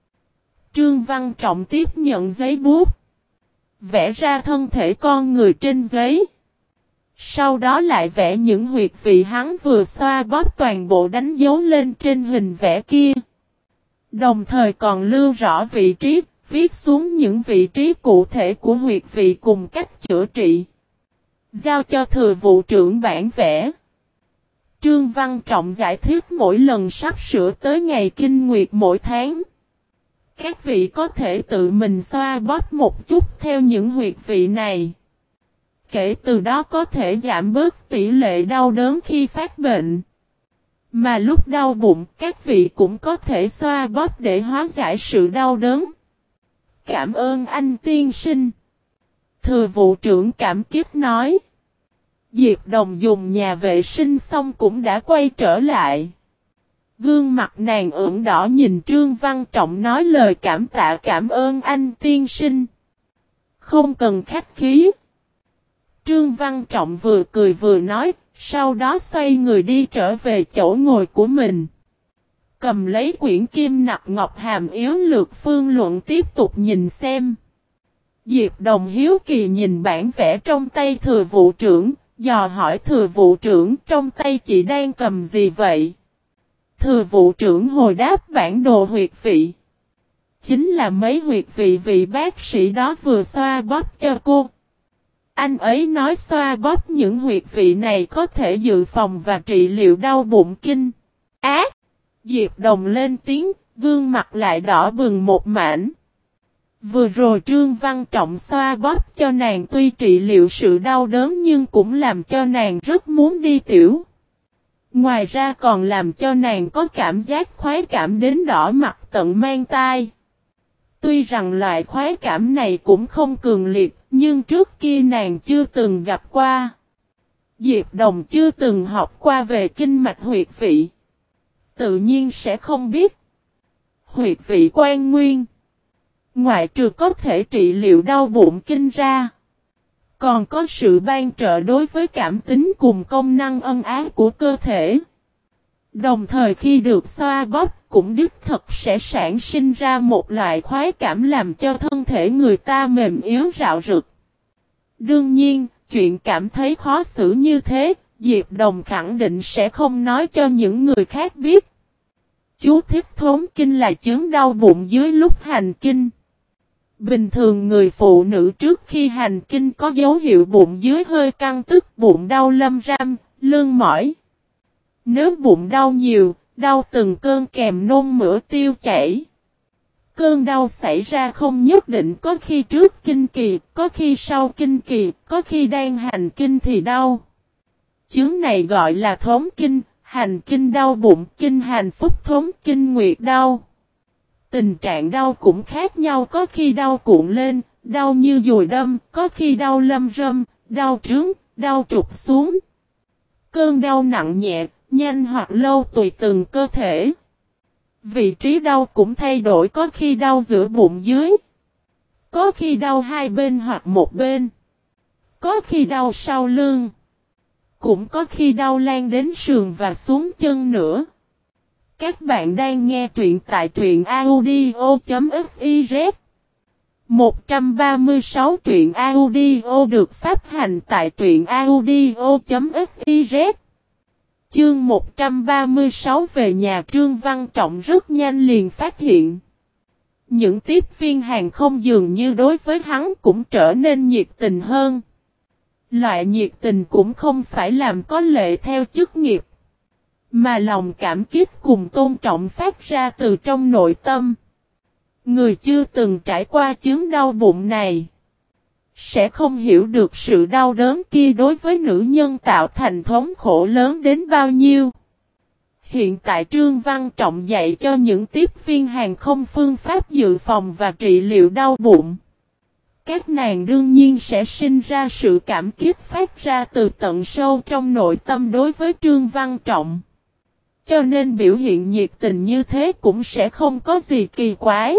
Trương Văn Trọng tiếp nhận giấy bút, vẽ ra thân thể con người trên giấy. Sau đó lại vẽ những huyệt vị hắn vừa xoa bóp toàn bộ đánh dấu lên trên hình vẽ kia. Đồng thời còn lưu rõ vị trí, viết xuống những vị trí cụ thể của huyệt vị cùng cách chữa trị. Giao cho thừa vụ trưởng bản vẽ. Trương Văn Trọng giải thích mỗi lần sắp sửa tới ngày kinh nguyệt mỗi tháng. Các vị có thể tự mình xoa bóp một chút theo những huyệt vị này. Kể từ đó có thể giảm bớt tỷ lệ đau đớn khi phát bệnh. Mà lúc đau bụng các vị cũng có thể xoa bóp để hóa giải sự đau đớn. Cảm ơn anh tiên sinh. Thừa vụ trưởng cảm kích nói. Diệp Đồng dùng nhà vệ sinh xong cũng đã quay trở lại. Gương mặt nàng ửng đỏ nhìn Trương Văn Trọng nói lời cảm tạ cảm ơn anh tiên sinh. Không cần khách khí. Trương Văn Trọng vừa cười vừa nói, sau đó xoay người đi trở về chỗ ngồi của mình. Cầm lấy quyển kim nặc ngọc hàm yếu lược phương luận tiếp tục nhìn xem. Diệp Đồng hiếu kỳ nhìn bản vẽ trong tay thừa vụ trưởng, dò hỏi thừa vụ trưởng trong tay chị đang cầm gì vậy? Thừa vụ trưởng hồi đáp bản đồ huyệt vị. Chính là mấy huyệt vị vị bác sĩ đó vừa xoa bóp cho cô. Anh ấy nói xoa bóp những huyệt vị này có thể dự phòng và trị liệu đau bụng kinh. Ác! Diệp Đồng lên tiếng, gương mặt lại đỏ bừng một mảnh. Vừa rồi Trương Văn Trọng xoa bóp cho nàng tuy trị liệu sự đau đớn nhưng cũng làm cho nàng rất muốn đi tiểu. Ngoài ra còn làm cho nàng có cảm giác khoái cảm đến đỏ mặt tận mang tai. Tuy rằng loại khoái cảm này cũng không cường liệt, nhưng trước kia nàng chưa từng gặp qua. Diệp Đồng chưa từng học qua về kinh mạch huyệt vị. Tự nhiên sẽ không biết. Huyệt vị quan nguyên. Ngoại trừ có thể trị liệu đau bụng kinh ra. Còn có sự ban trợ đối với cảm tính cùng công năng ân ái của cơ thể. Đồng thời khi được xoa bóp cũng đích thực sẽ sản sinh ra một loại khoái cảm làm cho thân thể người ta mềm yếu rạo rực. Đương nhiên, chuyện cảm thấy khó xử như thế, Diệp Đồng khẳng định sẽ không nói cho những người khác biết. Chú thích thốn kinh là chứng đau bụng dưới lúc hành kinh. Bình thường người phụ nữ trước khi hành kinh có dấu hiệu bụng dưới hơi căng tức bụng đau lâm ram, lưng mỏi. Nếu bụng đau nhiều, đau từng cơn kèm nôn mửa tiêu chảy. Cơn đau xảy ra không nhất định có khi trước kinh kỳ, có khi sau kinh kỳ, có khi đang hành kinh thì đau. Chứng này gọi là thống kinh, hành kinh đau bụng, kinh hành phúc thống kinh nguyệt đau. Tình trạng đau cũng khác nhau, có khi đau cuộn lên, đau như dùi đâm, có khi đau lâm râm, đau trướng, đau trục xuống. Cơn đau nặng nhẹ, nhanh hoặc lâu tùy từng cơ thể. Vị trí đau cũng thay đổi, có khi đau giữa bụng dưới, có khi đau hai bên hoặc một bên, có khi đau sau lưng, cũng có khi đau lan đến sườn và xuống chân nữa. Các bạn đang nghe truyện tại truyện audio chấm fiz. một trăm ba mươi sáu truyện audio được phát hành tại truyện audio chấm fiz. Chương một trăm ba mươi sáu về nhà. Trương Văn Trọng rất nhanh liền phát hiện những tiếp viên hàng không dường như đối với hắn cũng trở nên nhiệt tình hơn. Loại nhiệt tình cũng không phải làm có lệ theo chức nghiệp, mà lòng cảm kích cùng tôn trọng phát ra từ trong nội tâm. Người chưa từng trải qua chứng đau bụng này sẽ không hiểu được sự đau đớn kia đối với nữ nhân tạo thành thống khổ lớn đến bao nhiêu. Hiện tại Trương Văn Trọng dạy cho những tiếp viên hàng không phương pháp dự phòng và trị liệu đau bụng. Các nàng đương nhiên sẽ sinh ra sự cảm kích phát ra từ tận sâu trong nội tâm đối với Trương Văn Trọng. Cho nên biểu hiện nhiệt tình như thế cũng sẽ không có gì kỳ quái.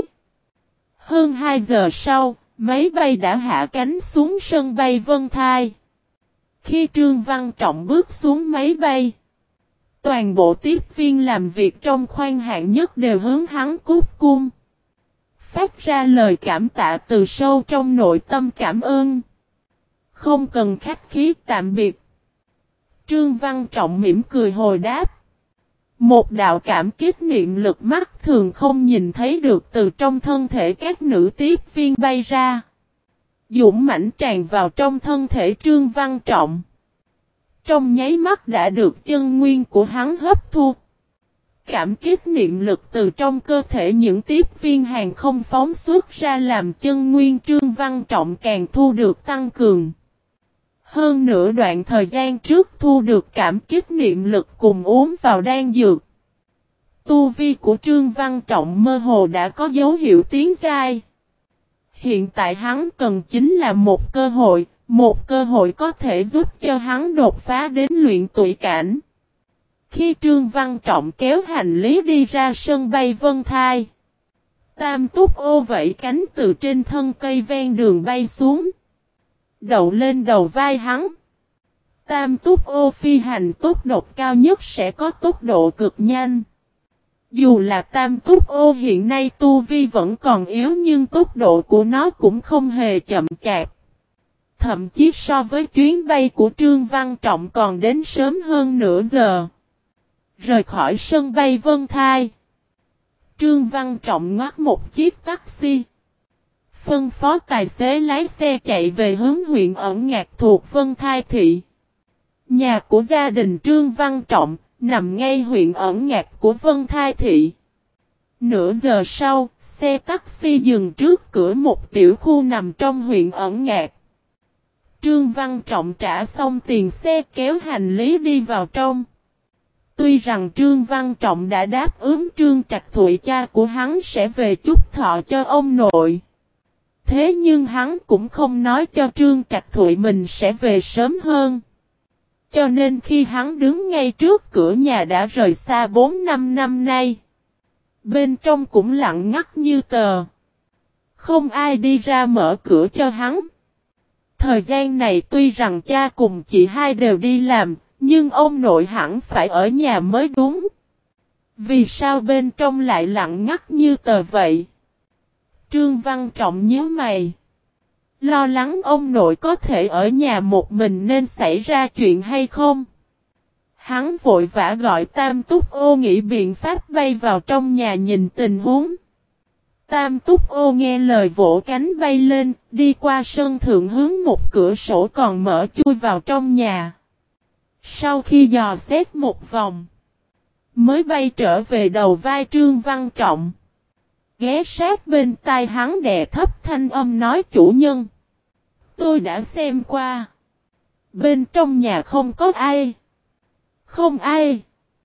Hơn hai giờ sau, máy bay đã hạ cánh xuống sân bay Vân Thai. Khi Trương Văn Trọng bước xuống máy bay, toàn bộ tiếp viên làm việc trong khoang hạng nhất đều hướng hắn cúc cung, phát ra lời cảm tạ từ sâu trong nội tâm cảm ơn. Không cần khách khí tạm biệt. Trương Văn Trọng mỉm cười hồi đáp. Một đạo cảm kích niệm lực mắt thường không nhìn thấy được từ trong thân thể các nữ tiếp viên bay ra, dũng mãnh tràn vào trong thân thể Trương Văn Trọng. Trong nháy mắt đã được chân nguyên của hắn hấp thu. Cảm kích niệm lực từ trong cơ thể những tiếp viên hàng không phóng xuất ra làm chân nguyên Trương Văn Trọng càng thu được tăng cường. Hơn nửa đoạn thời gian trước thu được cảm kích niệm lực cùng uống vào đan dược, tu vi của Trương Văn Trọng mơ hồ đã có dấu hiệu tiến giai. Hiện tại hắn cần chính là một cơ hội, một cơ hội có thể giúp cho hắn đột phá đến luyện tụy cảnh. Khi Trương Văn Trọng kéo hành lý đi ra sân bay Vân Thai, Tam Túc Ô vẫy cánh từ trên thân cây ven đường bay xuống, đậu lên đầu vai hắn. Tam Túc Ô phi hành tốc độ cao nhất sẽ có tốc độ cực nhanh. Dù là Tam Túc Ô hiện nay tu vi vẫn còn yếu nhưng tốc độ của nó cũng không hề chậm chạp. Thậm chí so với chuyến bay của Trương Văn Trọng còn đến sớm hơn nửa giờ. Rời khỏi sân bay Vân Thai, Trương Văn Trọng ngoắt một chiếc taxi, phân phó tài xế lái xe chạy về hướng huyện Ẩn Ngạc thuộc Vân Thai thị. Nhà của gia đình Trương Văn Trọng nằm ngay huyện Ẩn Ngạc của Vân Thai thị. Nửa giờ sau, xe taxi dừng trước cửa một tiểu khu nằm trong huyện Ẩn Ngạc. Trương Văn Trọng trả xong tiền xe kéo hành lý đi vào trong. Tuy rằng Trương Văn Trọng đã đáp ứng Trương Trạch Thụy cha của hắn sẽ về chúc thọ cho ông nội, thế nhưng hắn cũng không nói cho Trương Trạch Thụy mình sẽ về sớm hơn. Cho nên khi hắn đứng ngay trước cửa nhà đã rời xa bốn năm năm nay, bên trong cũng lặng ngắt như tờ. Không ai đi ra mở cửa cho hắn. Thời gian này tuy rằng cha cùng chị hai đều đi làm, nhưng ông nội hẳn phải ở nhà mới đúng. Vì sao bên trong lại lặng ngắt như tờ vậy? Trương Văn Trọng nhíu mày, lo lắng ông nội có thể ở nhà một mình nên xảy ra chuyện hay không. Hắn vội vã gọi Tam Túc Ô nghĩ biện pháp bay vào trong nhà nhìn tình huống. Tam Túc Ô nghe lời vỗ cánh bay lên, đi qua sân thượng hướng một cửa sổ còn mở chui vào trong nhà. Sau khi dò xét một vòng, mới bay trở về đầu vai Trương Văn Trọng. Ghé sát bên tai hắn đè thấp thanh âm nói: chủ nhân, tôi đã xem qua. Bên trong nhà không có ai. Không ai.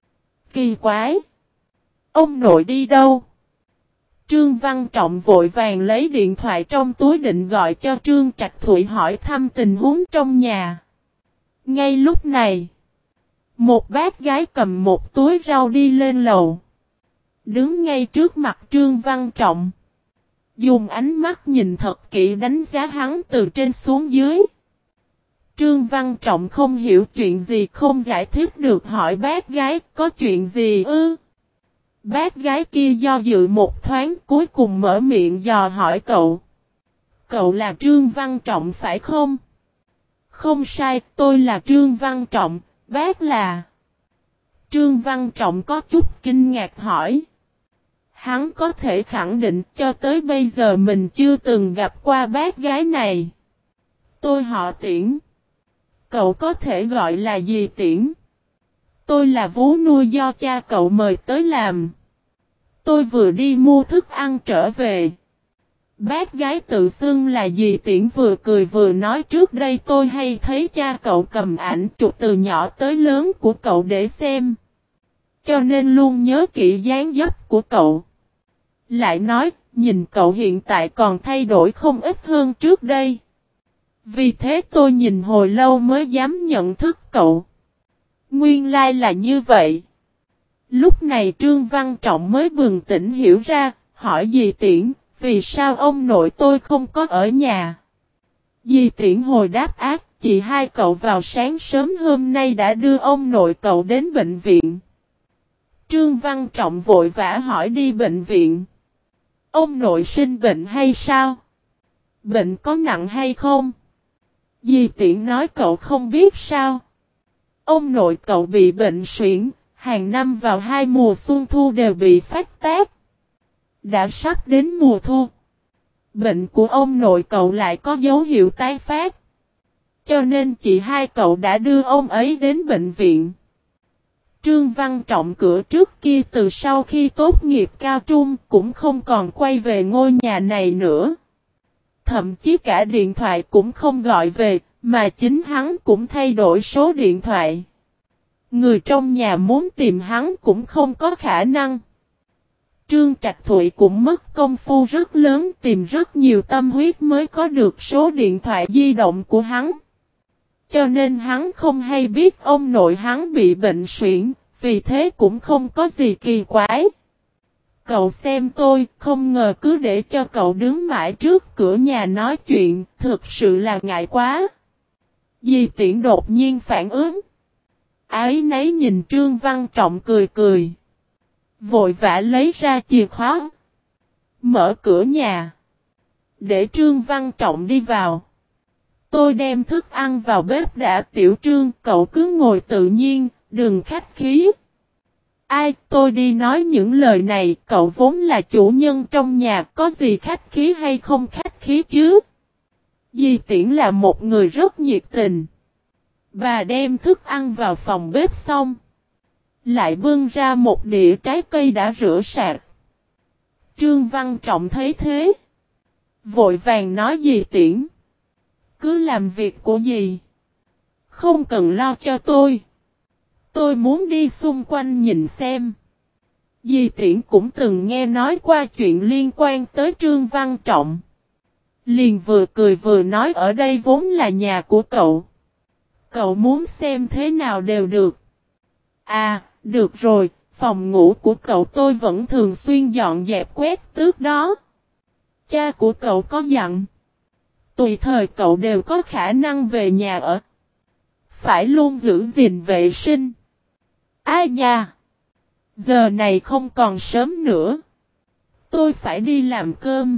Kỳ quái. Ông nội đi đâu? Trương Văn Trọng vội vàng lấy điện thoại trong túi định gọi cho Trương Trạch Thụy hỏi thăm tình huống trong nhà. Ngay lúc này, một bác gái cầm một túi rau đi lên lầu. Đứng ngay trước mặt Trương Văn Trọng. Dùng ánh mắt nhìn thật kỹ đánh giá hắn từ trên xuống dưới. Trương Văn Trọng không hiểu chuyện gì không giải thích được hỏi bác gái có chuyện gì ư. Bác gái kia do dự một thoáng cuối cùng mở miệng dò hỏi cậu. Cậu là Trương Văn Trọng phải không? Không sai, tôi là Trương Văn Trọng, bác là... Trương Văn Trọng có chút kinh ngạc hỏi. Hắn có thể khẳng định cho tới bây giờ mình chưa từng gặp qua bác gái này. Tôi họ Tiễn. Cậu có thể gọi là gì Tiễn? Tôi là vú nuôi do cha cậu mời tới làm. Tôi vừa đi mua thức ăn trở về. Bác gái tự xưng là dì Tiễn vừa cười vừa nói trước đây tôi hay thấy cha cậu cầm ảnh chụp từ nhỏ tới lớn của cậu để xem. Cho nên luôn nhớ kỹ dáng dấp của cậu. Lại nói, nhìn cậu hiện tại còn thay đổi không ít hơn trước đây. Vì thế tôi nhìn hồi lâu mới dám nhận thức cậu. Nguyên lai là như vậy. Lúc này Trương Văn Trọng mới bừng tỉnh hiểu ra, hỏi dì Tiễn, vì sao ông nội tôi không có ở nhà? Dì Tiễn hồi đáp ác, chị hai cậu vào sáng sớm hôm nay đã đưa ông nội cậu đến bệnh viện. Trương Văn Trọng vội vã hỏi đi bệnh viện. Ông nội sinh bệnh hay sao? Bệnh có nặng hay không? Dì Tiễn nói cậu không biết sao. Ông nội cậu bị bệnh suyễn, hàng năm vào hai mùa xuân thu đều bị phát tác. Đã sắp đến mùa thu. Bệnh của ông nội cậu lại có dấu hiệu tái phát. Cho nên chị hai cậu đã đưa ông ấy đến bệnh viện. Trương Văn Trọng cửa trước kia từ sau khi tốt nghiệp cao trung cũng không còn quay về ngôi nhà này nữa. Thậm chí cả điện thoại cũng không gọi về, mà chính hắn cũng thay đổi số điện thoại. Người trong nhà muốn tìm hắn cũng không có khả năng. Trương Trạch Thụy cũng mất công phu rất lớn tìm rất nhiều tâm huyết mới có được số điện thoại di động của hắn. Cho nên hắn không hay biết ông nội hắn bị bệnh suyễn, vì thế cũng không có gì kỳ quái. Cậu xem tôi, không ngờ cứ để cho cậu đứng mãi trước cửa nhà nói chuyện, thực sự là ngại quá. Dì Tiễn đột nhiên phản ứng. Ái nấy nhìn Trương Văn Trọng cười cười. Vội vã lấy ra chìa khóa. Mở cửa nhà. Để Trương Văn Trọng đi vào. Tôi đem thức ăn vào bếp đã. Tiểu Trương, cậu cứ ngồi tự nhiên, đừng khách khí. Ai, tôi đi nói những lời này, cậu vốn là chủ nhân trong nhà, có gì khách khí hay không khách khí chứ? Dì Tiễn là một người rất nhiệt tình. Bà đem thức ăn vào phòng bếp xong. Lại bưng ra một đĩa trái cây đã rửa sạch. Trương Văn Trọng thấy thế. Vội vàng nói dì Tiễn. Cứ làm việc của dì. Không cần lo cho tôi. Tôi muốn đi xung quanh nhìn xem. Dì Tiễn cũng từng nghe nói qua chuyện liên quan tới Trương Văn Trọng. Liền vừa cười vừa nói ở đây vốn là nhà của cậu. Cậu muốn xem thế nào đều được. À, được rồi, phòng ngủ của cậu tôi vẫn thường xuyên dọn dẹp quét tước đó. Cha của cậu có dặn. Tùy thời cậu đều có khả năng về nhà ở. Phải luôn giữ gìn vệ sinh. Ai nha? Giờ này không còn sớm nữa. Tôi phải đi làm cơm.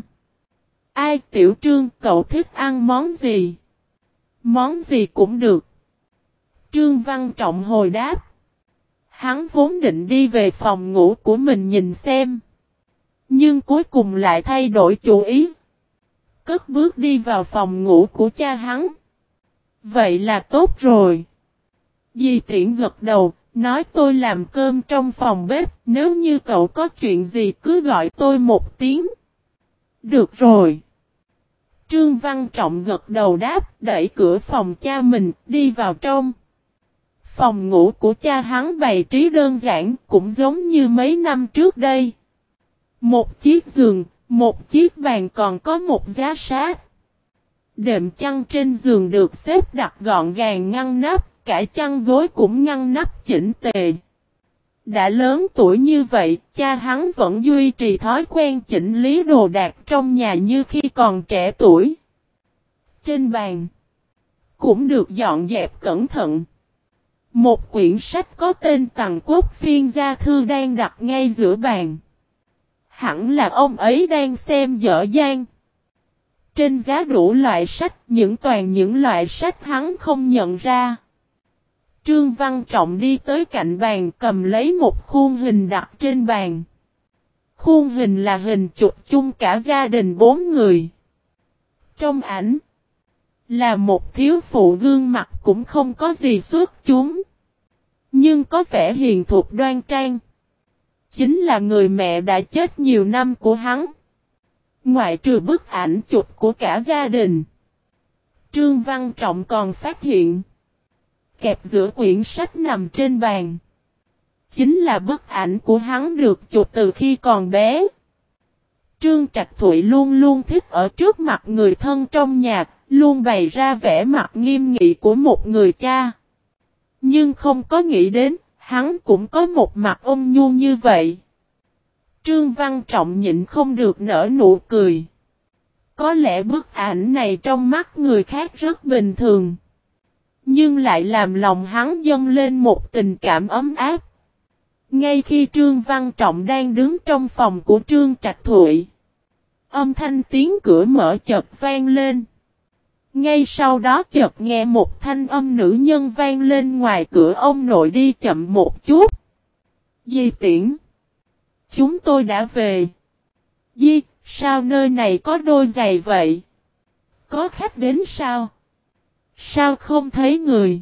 Ai Tiểu Trương cậu thích ăn món gì? Món gì cũng được. Trương Văn Trọng hồi đáp. Hắn vốn định đi về phòng ngủ của mình nhìn xem. Nhưng cuối cùng lại thay đổi chủ ý. Cất bước đi vào phòng ngủ của cha hắn. Vậy là tốt rồi. Dì Tiễn gật đầu, nói tôi làm cơm trong phòng bếp, nếu như cậu có chuyện gì cứ gọi tôi một tiếng. Được rồi. Trương Văn Trọng gật đầu đáp, đẩy cửa phòng cha mình, đi vào trong. Phòng ngủ của cha hắn bày trí đơn giản cũng giống như mấy năm trước đây. Một chiếc giường, một chiếc bàn còn có một giá sát. Đệm chăn trên giường được xếp đặt gọn gàng ngăn nắp, cả chăn gối cũng ngăn nắp chỉnh tề. Đã lớn tuổi như vậy, cha hắn vẫn duy trì thói quen chỉnh lý đồ đạc trong nhà như khi còn trẻ tuổi. Trên bàn cũng được dọn dẹp cẩn thận. Một quyển sách có tên Tằng Quốc Phiên Gia Thư đang đặt ngay giữa bàn. Hẳn là ông ấy đang xem dở dang. Trên giá đủ loại sách, những toàn những loại sách hắn không nhận ra. Trương Văn Trọng đi tới cạnh bàn cầm lấy một khuôn hình đặt trên bàn. Khuôn hình là hình chụp chung cả gia đình bốn người. Trong ảnh là một thiếu phụ gương mặt cũng không có gì xuất chúng, nhưng có vẻ hiền thục đoan trang. Chính là người mẹ đã chết nhiều năm của hắn. Ngoại trừ bức ảnh chụp của cả gia đình, Trương Văn Trọng còn phát hiện kẹp giữa quyển sách nằm trên bàn chính là bức ảnh của hắn được chụp từ khi còn bé. Trương Trạch Thụy luôn luôn thích ở trước mặt người thân trong nhà, luôn bày ra vẻ mặt nghiêm nghị của một người cha. Nhưng không có nghĩ đến, hắn cũng có một mặt ôn nhu như vậy. Trương Văn Trọng nhịn không được nở nụ cười. Có lẽ bức ảnh này trong mắt người khác rất bình thường, nhưng lại làm lòng hắn dâng lên một tình cảm ấm áp. Ngay khi Trương Văn Trọng đang đứng trong phòng của Trương Trạch Thụy, âm thanh tiếng cửa mở chợt vang lên. Ngay sau đó chợt nghe một thanh âm nữ nhân vang lên ngoài cửa. Ông nội đi chậm một chút. Di Tiễn, chúng tôi đã về. Di, sao nơi này có đôi giày vậy? Có khách đến sao? Sao không thấy người?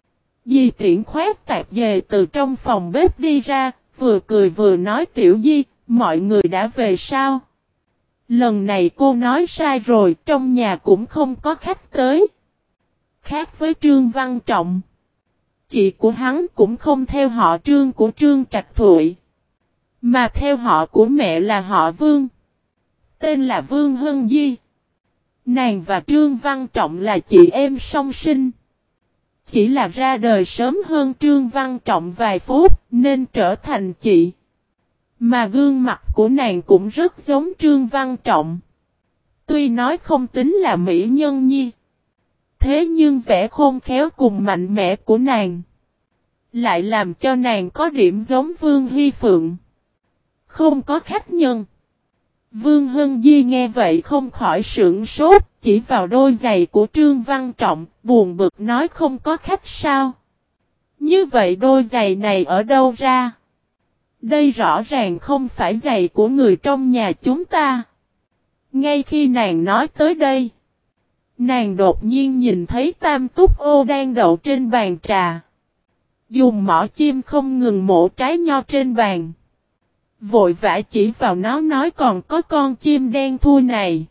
Di Tiễn khoét tạp dề từ trong phòng bếp đi ra, vừa cười vừa nói Tiểu Di, mọi người đã về sao? Lần này cô nói sai rồi, trong nhà cũng không có khách tới. Khác với Trương Văn Trọng, chị của hắn cũng không theo họ Trương của Trương Trạch Thụy, mà theo họ của mẹ là họ Vương, tên là Vương Hân Di. Nàng và Trương Văn Trọng là chị em song sinh, chỉ là ra đời sớm hơn Trương Văn Trọng vài phút nên trở thành chị. Mà gương mặt của nàng cũng rất giống Trương Văn Trọng. Tuy nói không tính là mỹ nhân nhi, thế nhưng vẻ khôn khéo cùng mạnh mẽ của nàng lại làm cho nàng có điểm giống Vương Hy Phượng. Không có khách nhân. Vương Hân Di nghe vậy không khỏi sửng sốt, chỉ vào đôi giày của Trương Văn Trọng, buồn bực nói không có khách sao? Như vậy đôi giày này ở đâu ra? Đây rõ ràng không phải giày của người trong nhà chúng ta. Ngay khi nàng nói tới đây, nàng đột nhiên nhìn thấy Tam Túc Ô đang đậu trên bàn trà, dùng mỏ chim không ngừng mổ trái nho trên bàn. Vội vã chỉ vào nó nói còn có con chim đen thui này.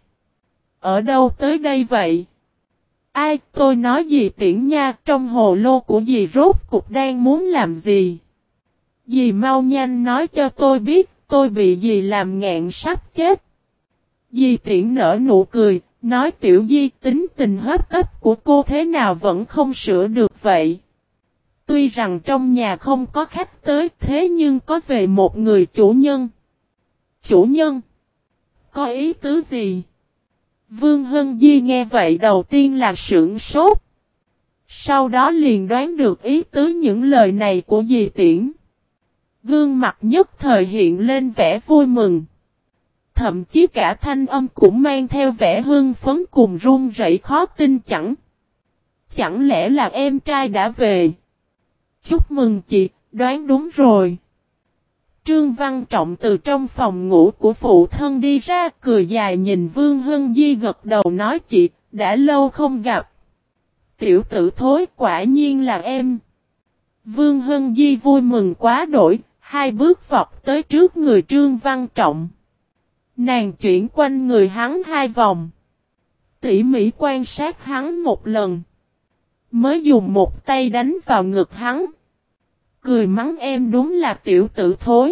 Ở đâu tới đây vậy? Ai, tôi nói gì Tiễn nha, trong hồ lô của dì rốt cục đang muốn làm gì? Dì mau nhanh nói cho tôi biết, tôi bị dì làm ngạn sắp chết. Dì Tiễn nở nụ cười, nói Tiểu Di tính tình hấp tấp của cô thế nào vẫn không sửa được vậy. Tuy rằng trong nhà không có khách tới thế nhưng có về một người chủ nhân. Chủ nhân? Có ý tứ gì? Vương Hân Di nghe vậy đầu tiên là sửng sốt. Sau đó liền đoán được ý tứ những lời này của dì Tiễn. Gương mặt nhất thời hiện lên vẻ vui mừng. Thậm chí cả thanh âm cũng mang theo vẻ hưng phấn cùng run rẩy khó tin chẳng. Chẳng lẽ là em trai đã về? Chúc mừng chị, đoán đúng rồi. Trương Văn Trọng từ trong phòng ngủ của phụ thân đi ra cười dài nhìn Vương Hân Di gật đầu nói chị, đã lâu không gặp. Tiểu tử thối quả nhiên là em. Vương Hân Di vui mừng quá đổi, hai bước vọt tới trước người Trương Văn Trọng. Nàng chuyển quanh người hắn hai vòng, tỉ mỉ quan sát hắn một lần. Mới dùng một tay đánh vào ngực hắn. Cười mắng em đúng là tiểu tử thối.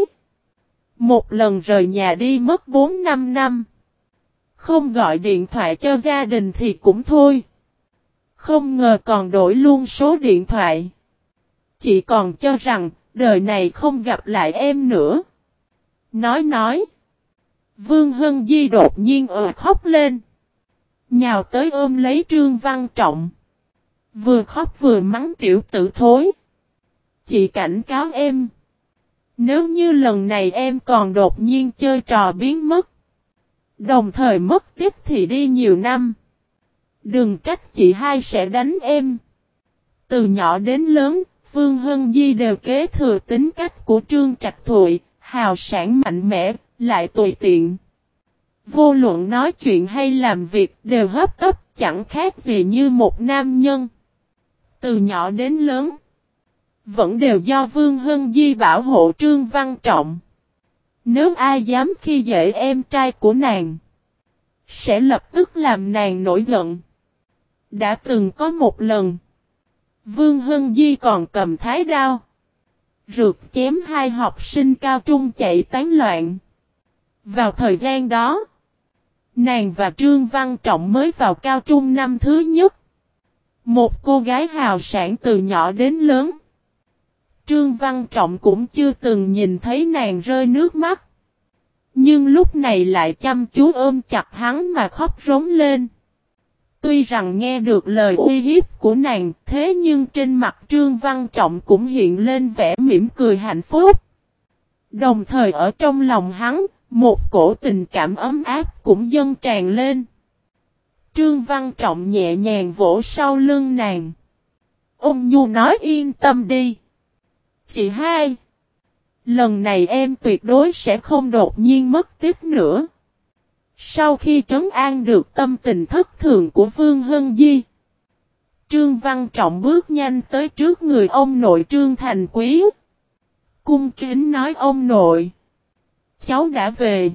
Một lần rời nhà đi mất bốn năm năm. Không gọi điện thoại cho gia đình thì cũng thôi. Không ngờ còn đổi luôn số điện thoại. Chị còn cho rằng đời này không gặp lại em nữa. Nói nói. Vương Hân Di đột nhiên ờ khóc lên. Nhào tới ôm lấy Trương Văn Trọng. Vừa khóc vừa mắng tiểu tử thối. Chị cảnh cáo em. Nếu như lần này em còn đột nhiên chơi trò biến mất. Đồng thời mất tích thì đi nhiều năm. Đừng trách chị hai sẽ đánh em. Từ nhỏ đến lớn, Vương Hân Di đều kế thừa tính cách của Trương Trạch Thụy, hào sản mạnh mẽ, lại tùy tiện. Vô luận nói chuyện hay làm việc đều hấp tấp, chẳng khác gì như một nam nhân. Từ nhỏ đến lớn, vẫn đều do Vương Hân Di bảo hộ Trương Văn Trọng. Nếu ai dám khi dễ em trai của nàng, sẽ lập tức làm nàng nổi giận. Đã từng có một lần, Vương Hân Di còn cầm thái đao, rượt chém hai học sinh cao trung chạy tán loạn. Vào thời gian đó, nàng và Trương Văn Trọng mới vào cao trung năm thứ nhất. Một cô gái hào sản từ nhỏ đến lớn. Trương Văn Trọng cũng chưa từng nhìn thấy nàng rơi nước mắt. Nhưng lúc này lại chăm chú ôm chặt hắn mà khóc rống lên. Tuy rằng nghe được lời uy hiếp của nàng, thế nhưng trên mặt Trương Văn Trọng cũng hiện lên vẻ mỉm cười hạnh phúc. Đồng thời ở trong lòng hắn, một cổ tình cảm ấm áp cũng dâng tràn lên. Trương Văn Trọng nhẹ nhàng vỗ sau lưng nàng. Ôn nhu nói yên tâm đi. Chị hai. Lần này em tuyệt đối sẽ không đột nhiên mất tích nữa. Sau khi trấn an được tâm tình thất thường của Vương Hân Di, Trương Văn Trọng bước nhanh tới trước người ông nội Trương Thành Quý. Cung kính nói ông nội. Cháu đã về.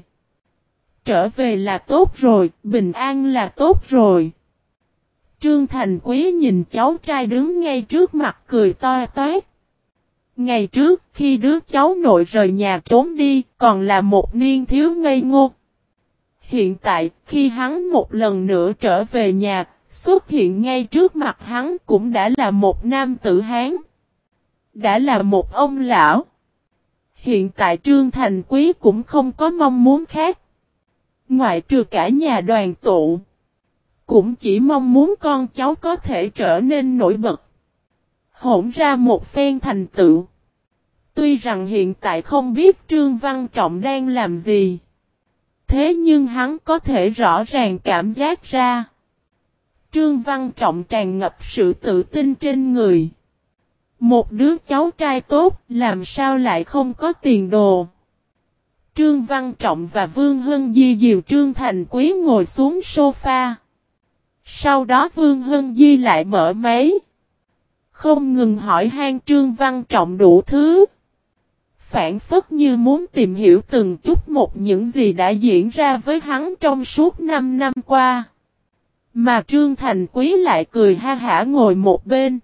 Trở về là tốt rồi, bình an là tốt rồi. Trương Thành Quý nhìn cháu trai đứng ngay trước mặt cười to toét. Ngày trước khi đứa cháu nội rời nhà trốn đi còn là một niên thiếu ngây ngô. Hiện tại khi hắn một lần nữa trở về nhà, xuất hiện ngay trước mặt hắn cũng đã là một nam tử Hán. Đã là một ông lão. Hiện tại Trương Thành Quý cũng không có mong muốn khác. Ngoại trừ cả nhà đoàn tụ. Cũng chỉ mong muốn con cháu có thể trở nên nổi bật. Hỗn ra một phen thành tựu. Tuy rằng hiện tại không biết Trương Văn Trọng đang làm gì. Thế nhưng hắn có thể rõ ràng cảm giác ra. Trương Văn Trọng tràn ngập sự tự tin trên người. Một đứa cháu trai tốt làm sao lại không có tiền đồ. Trương Văn Trọng và Vương Hân Di dìu Trương Thành Quý ngồi xuống sofa. Sau đó Vương Hân Di lại mở máy. Không ngừng hỏi han Trương Văn Trọng đủ thứ. Phản phất như muốn tìm hiểu từng chút một những gì đã diễn ra với hắn trong suốt năm năm qua. Mà Trương Thành Quý lại cười ha hả ngồi một bên.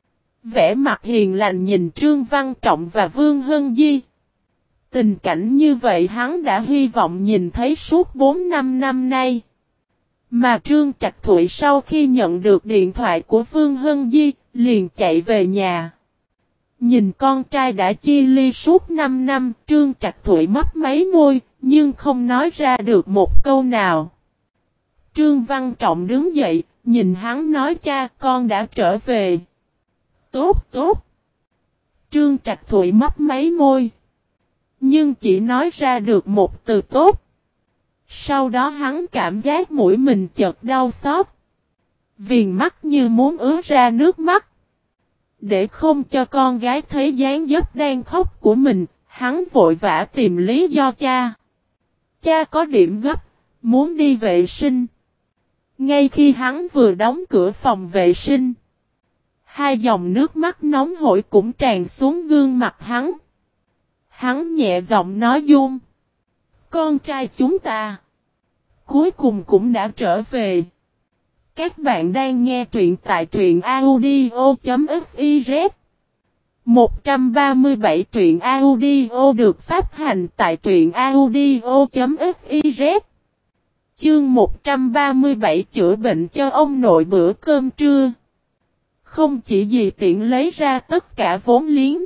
Vẻ mặt hiền lành nhìn Trương Văn Trọng và Vương Hân Di. Tình cảnh như vậy hắn đã hy vọng nhìn thấy suốt bốn năm năm nay. Mà Trương Trạch Thụy sau khi nhận được điện thoại của Vương Hân Di, liền chạy về nhà. Nhìn con trai đã chia ly suốt năm năm, Trương Trạch Thụy mấp máy môi, nhưng không nói ra được một câu nào. Trương Văn Trọng đứng dậy, nhìn hắn nói cha con đã trở về. Tốt tốt. Trương Trạch Thụy mấp máy môi. Nhưng chỉ nói ra được một từ tốt. Sau đó hắn cảm giác mũi mình chợt đau xót. Viền mắt như muốn ứa ra nước mắt. Để không cho con gái thấy dáng dấp đang khóc của mình, hắn vội vã tìm lý do cha. Cha có điểm gấp, muốn đi vệ sinh. Ngay khi hắn vừa đóng cửa phòng vệ sinh, hai dòng nước mắt nóng hổi cũng tràn xuống gương mặt hắn. Hắn nhẹ giọng nói Dung. Con trai chúng ta cuối cùng cũng đã trở về. Các bạn đang nghe truyện tại truyện audio.fiz. một trăm ba mươi bảy truyện audio được phát hành tại truyện audio.fiz. Chương một trăm ba mươi bảy chữa bệnh cho ông nội bữa cơm trưa. Không chỉ vì tiện lấy ra tất cả vốn liếng,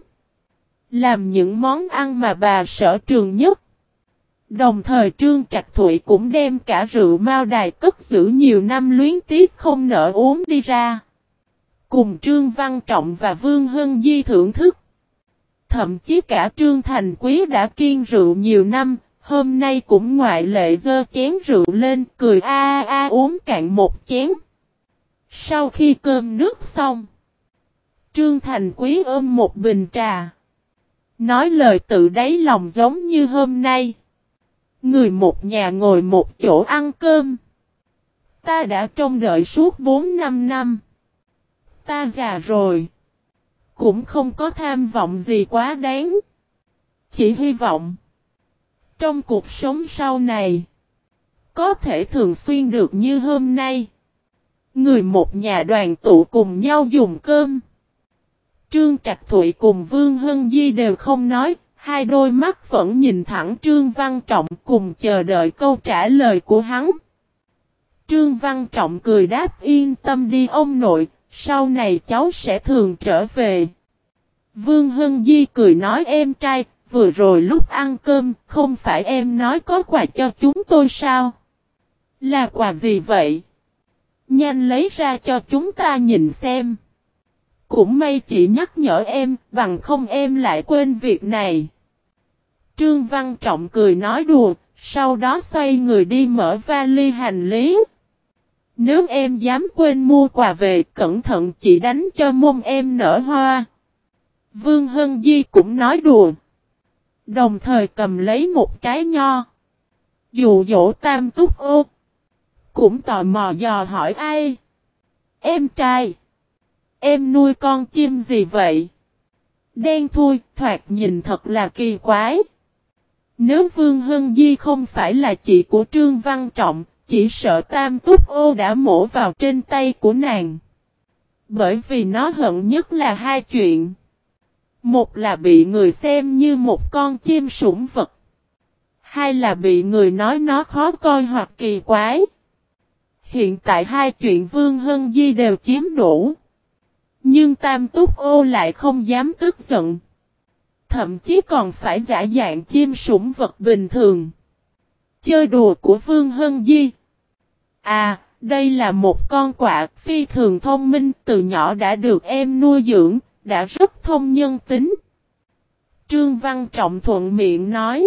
làm những món ăn mà bà sở trường nhất. Đồng thời Trương Trạch Thụy cũng đem cả rượu Mao Đài cất giữ nhiều năm luyến tiếc không nỡ uống đi ra. Cùng Trương Văn Trọng và Vương Hân Di thưởng thức. Thậm chí cả Trương Thành Quý đã kiêng rượu nhiều năm, hôm nay cũng ngoại lệ giơ chén rượu lên cười a a a uống cạn một chén. Sau khi cơm nước xong, Trương Thành Quý ôm một bình trà. Nói lời tự đáy lòng giống như hôm nay. Người một nhà ngồi một chỗ ăn cơm. Ta đã trông đợi suốt bốn năm năm. Ta già rồi. Cũng không có tham vọng gì quá đáng. Chỉ hy vọng trong cuộc sống sau này có thể thường xuyên được như hôm nay. Người một nhà đoàn tụ cùng nhau dùng cơm. Trương Trạch Thụy cùng Vương Hân Di đều không nói. Hai đôi mắt vẫn nhìn thẳng Trương Văn Trọng cùng chờ đợi câu trả lời của hắn. Trương Văn Trọng cười đáp yên tâm đi ông nội, sau này cháu sẽ thường trở về. Vương Hân Di cười nói em trai, vừa rồi lúc ăn cơm, không phải em nói có quà cho chúng tôi sao? Là quà gì vậy? Nhanh lấy ra cho chúng ta nhìn xem. Cũng may chị nhắc nhở em, bằng không em lại quên việc này. Trương Văn Trọng cười nói đùa, sau đó xoay người đi mở vali hành lý. Nếu em dám quên mua quà về, cẩn thận chị đánh cho mông em nở hoa. Vương Hân Di cũng nói đùa. Đồng thời cầm lấy một trái nho. Dụ dỗ Tam Túc Ô. Cũng tò mò dò hỏi ai. Em trai. Em nuôi con chim gì vậy? Đen thui, thoạt nhìn thật là kỳ quái. Nếu Vương Hân Di không phải là chị của Trương Văn Trọng, chỉ sợ Tam Túc Ô đã mổ vào trên tay của nàng. Bởi vì nó hận nhất là hai chuyện. Một là bị người xem như một con chim sủng vật. Hai là bị người nói nó khó coi hoặc kỳ quái. Hiện tại hai chuyện Vương Hân Di đều chiếm đủ. Nhưng Tam Túc Ô lại không dám tức giận. Thậm chí còn phải giả dạng chim sủng vật bình thường. Chơi đùa của Vương Hân Di. À, đây là một con quạ phi thường thông minh, từ nhỏ đã được em nuôi dưỡng, đã rất thông nhân tính. Trương Văn Trọng thuận miệng nói.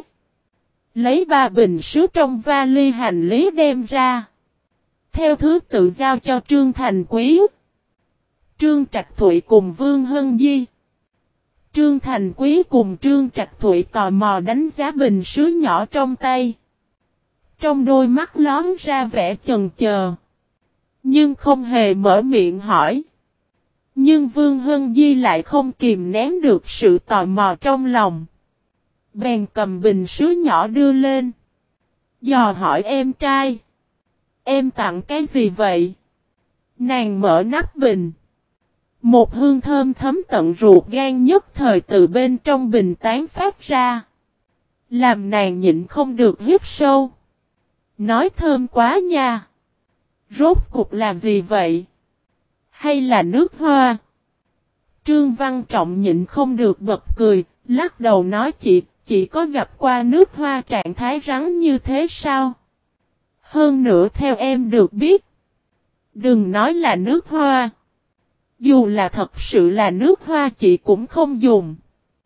Lấy ba bình sứ trong vali hành lý đem ra. Theo thứ tự giao cho Trương Thành Quý. Trương Trạch Thụy cùng Vương Hân Di. Trương Thành Quý cùng Trương Trạch Thụy tò mò đánh giá bình sứ nhỏ trong tay. Trong đôi mắt lón ra vẻ chần chờ. Nhưng không hề mở miệng hỏi. Nhưng Vương Hân Di lại không kìm nén được sự tò mò trong lòng. Bèn cầm bình sứ nhỏ đưa lên. Dò hỏi em trai. Em tặng cái gì vậy? Nàng mở nắp bình. Một hương thơm thấm tận ruột gan nhất thời từ bên trong bình tán phát ra. Làm nàng nhịn không được hít sâu. Nói thơm quá nha. Rốt cục là gì vậy? Hay là nước hoa? Trương Văn Trọng nhịn không được bật cười, lắc đầu nói chị, chị có gặp qua nước hoa trạng thái rắn như thế sao? Hơn nữa theo em được biết. Đừng nói là nước hoa. Dù là thật sự là nước hoa chị cũng không dùng.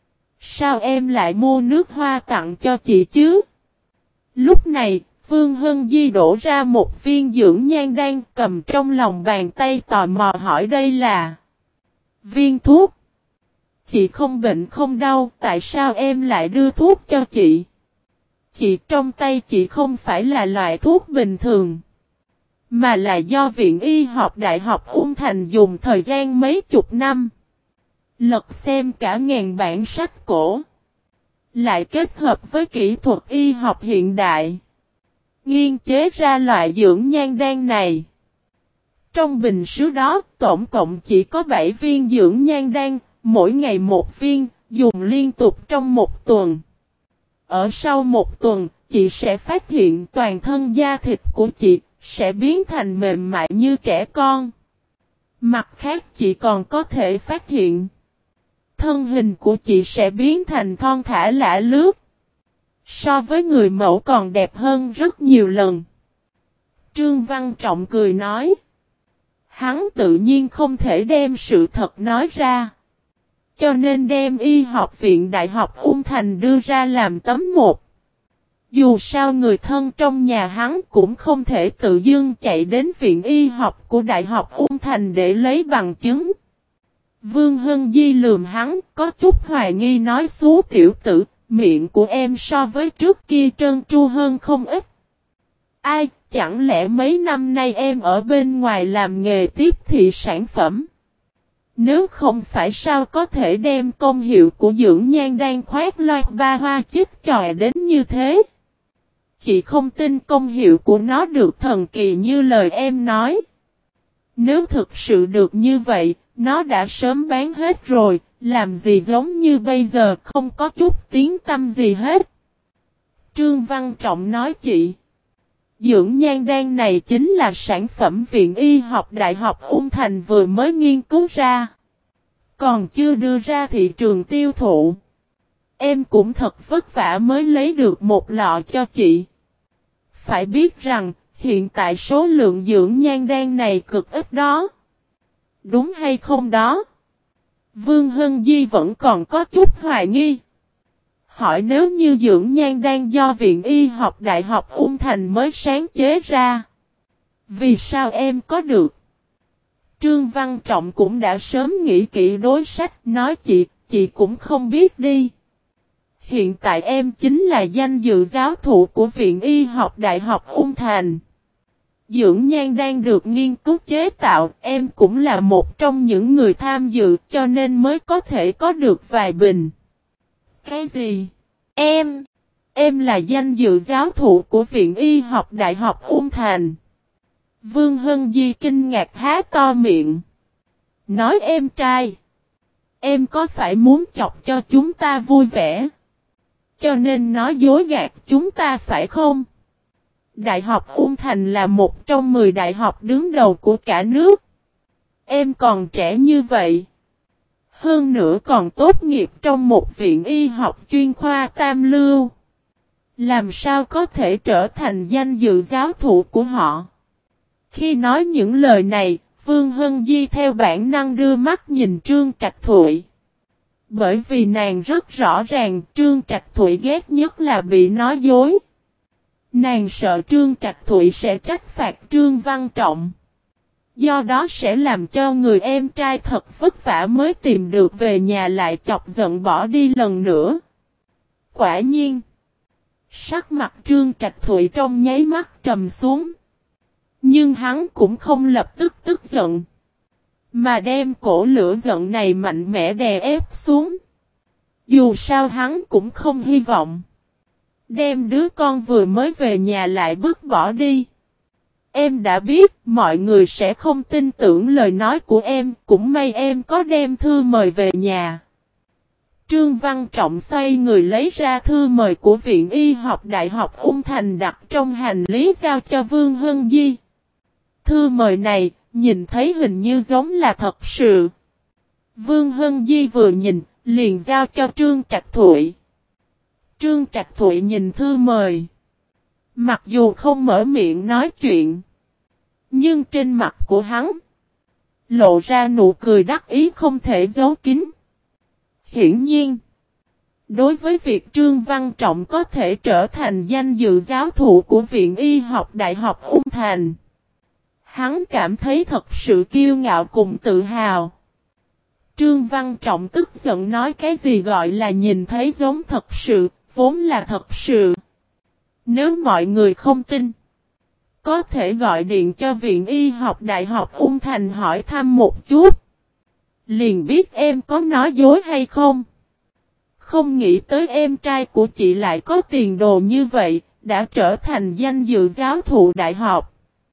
Sao em lại mua nước hoa tặng cho chị chứ? Lúc này, Vương Hân Di đổ ra một viên dưỡng nhan đan cầm trong lòng bàn tay tò mò hỏi đây là viên thuốc. Chị không bệnh không đau, tại sao em lại đưa thuốc cho chị? Chị trong tay chị không phải là loại thuốc bình thường. Mà là do Viện Y học Đại học Ung Thành dùng thời gian mấy chục năm. Lật xem cả ngàn bản sách cổ. Lại kết hợp với kỹ thuật y học hiện đại. Nghiên chế ra loại dưỡng nhan đan này. Trong bình sứ đó, tổng cộng chỉ có bảy viên dưỡng nhan đan, mỗi ngày một viên, dùng liên tục trong một tuần. Ở sau một tuần, chị sẽ phát hiện toàn thân da thịt của chị sẽ biến thành mềm mại như trẻ con. Mặt khác chị còn có thể phát hiện thân hình của chị sẽ biến thành thon thả lả lướt. So với người mẫu còn đẹp hơn rất nhiều lần. Trương Văn Trọng cười nói. Hắn tự nhiên không thể đem sự thật nói ra. Cho nên đem y học viện Đại học Ung Thành đưa ra làm tấm một. Dù sao người thân trong nhà hắn cũng không thể tự dưng chạy đến viện y học của Đại học Ung Thành để lấy bằng chứng. Vương Hân Di lườm hắn, có chút hoài nghi nói xú tiểu tử, miệng của em so với trước kia trơn tru hơn không ít. Ai, chẳng lẽ mấy năm nay em ở bên ngoài làm nghề tiếp thị sản phẩm? Nếu không phải sao có thể đem công hiệu của dưỡng nhan đan khoét loạt ba hoa chích chòi đến như thế? Chị không tin công hiệu của nó được thần kỳ như lời em nói. Nếu thực sự được như vậy, nó đã sớm bán hết rồi, làm gì giống như bây giờ không có chút tiếng tăm gì hết. Trương Văn Trọng nói chị. Dưỡng nhan đan này chính là sản phẩm viện y học Đại học Ung Thành vừa mới nghiên cứu ra. Còn chưa đưa ra thị trường tiêu thụ. Em cũng thật vất vả mới lấy được một lọ cho chị. Phải biết rằng, hiện tại số lượng dưỡng nhan đan này cực ít đó. Đúng hay không đó? Vương Hân Di vẫn còn có chút hoài nghi. Hỏi nếu như dưỡng nhan đan do Viện Y học Đại học Ung Thành mới sáng chế ra. Vì sao em có được? Trương Văn Trọng cũng đã sớm nghĩ kỹ đối sách, nói chị, chị cũng không biết đi. Hiện tại em chính là danh dự giáo thụ của Viện Y học Đại học Ung Thành. Dưỡng nhan đang được nghiên cứu chế tạo, em cũng là một trong những người tham dự cho nên mới có thể có được vài bình. Cái gì? Em? Em là danh dự giáo thụ của Viện Y học Đại học Ung Thành. Vương Hân Di kinh ngạc há to miệng. Nói em trai. Em có phải muốn chọc cho chúng ta vui vẻ? Cho nên nói dối gạt chúng ta phải không? Đại học Ung Thành là một trong mười đại học đứng đầu của cả nước. Em còn trẻ như vậy. Hơn nữa còn tốt nghiệp trong một viện y học chuyên khoa tam lưu. Làm sao có thể trở thành danh dự giáo thụ của họ? Khi nói những lời này, Vương Hân Di theo bản năng đưa mắt nhìn Trương Trạch Thụy. Bởi vì nàng rất rõ ràng Trương Trạch Thụy ghét nhất là bị nói dối. Nàng sợ Trương Trạch Thụy sẽ trách phạt Trương Văn Trọng. Do đó sẽ làm cho người em trai thật vất vả mới tìm được về nhà lại chọc giận bỏ đi lần nữa. Quả nhiên, sắc mặt Trương Trạch Thụy trong nháy mắt trầm xuống. Nhưng hắn cũng không lập tức tức giận. Mà đem cổ lửa giận này mạnh mẽ đè ép xuống. Dù sao hắn cũng không hy vọng đem đứa con vừa mới về nhà lại bước bỏ đi. Em đã biết mọi người sẽ không tin tưởng lời nói của em. Cũng may em có đem thư mời về nhà. Trương Văn Trọng xoay người lấy ra thư mời của Viện Y học Đại học Ung Thành đặt trong hành lý giao cho Vương Hân Di. Thư mời này, nhìn thấy hình như giống là thật sự. Vương Hân Di vừa nhìn, liền giao cho Trương Trạch Thụy. Trương Trạch Thụy nhìn thư mời. Mặc dù không mở miệng nói chuyện, nhưng trên mặt của hắn lộ ra nụ cười đắc ý không thể giấu kín. Hiển nhiên, đối với việc Trương Văn Trọng có thể trở thành danh dự giáo thụ của Viện Y học Đại học Ung Thành, hắn cảm thấy thật sự kiêu ngạo cùng tự hào. Trương Văn Trọng tức giận nói cái gì gọi là nhìn thấy giống thật sự, vốn là thật sự. Nếu mọi người không tin, có thể gọi điện cho Viện Y học Đại học Ung Thành hỏi thăm một chút. Liền biết em có nói dối hay không. Không nghĩ tới em trai của chị lại có tiền đồ như vậy, đã trở thành danh dự giáo thụ đại học.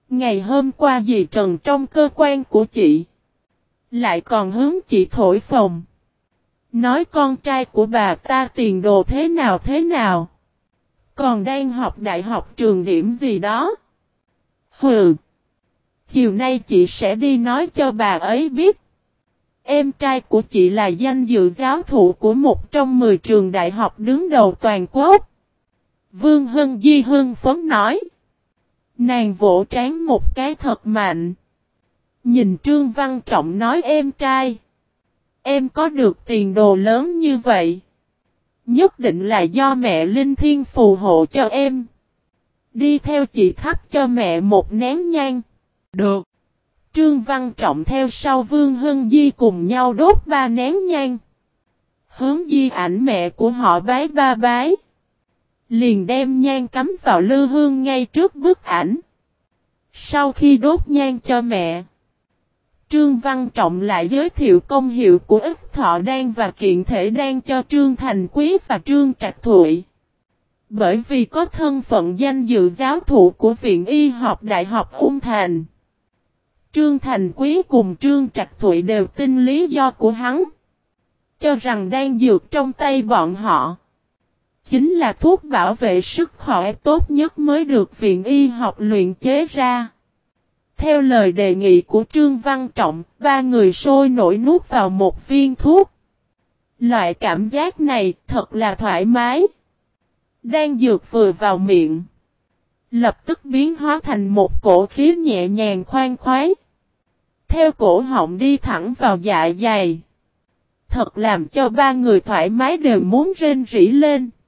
Ngày hôm qua dì Trần trong cơ quan của chị lại còn hướng chị thổi phồng. Nói con trai của bà ta tiền đồ thế nào thế nào. Còn đang học đại học trường điểm gì đó. Hừ. Chiều nay chị sẽ đi nói cho bà ấy biết. Em trai của chị là danh dự giáo thụ của một trong mười trường đại học đứng đầu toàn quốc. Vương Hân Di hưng phấn nói. Nàng vỗ trán một cái thật mạnh. Nhìn Trương Văn Trọng nói em trai. Em có được tiền đồ lớn như vậy. Nhất định là do mẹ Linh Thiên phù hộ cho em. Đi theo chị thắp cho mẹ một nén nhang. Được. Trương Văn Trọng theo sau Vương Hân Di cùng nhau đốt ba nén nhang. Hướng di ảnh mẹ của họ bái ba bái. Liền đem nhang cắm vào lư hương ngay trước bức ảnh. Sau khi đốt nhang cho mẹ, Trương Văn Trọng lại giới thiệu công hiệu của ích thọ đan và kiện thể đan cho Trương Thành Quý và Trương Trạch Thụy. Bởi vì có thân phận danh dự giáo thụ của Viện Y học Đại học Ung Thành, Trương Thành Quý cùng Trương Trạch Thụy đều tin lý do của hắn. Cho rằng đan dược trong tay bọn họ chính là thuốc bảo vệ sức khỏe tốt nhất mới được Viện Y học luyện chế ra. Theo lời đề nghị của Trương Văn Trọng, ba người sôi nổi nuốt vào một viên thuốc. Loại cảm giác này thật là thoải mái. Đan dược vừa vào miệng, lập tức biến hóa thành một cổ khí nhẹ nhàng khoan khoái. Theo cổ họng đi thẳng vào dạ dày. Thật làm cho ba người thoải mái đều muốn rên rỉ lên.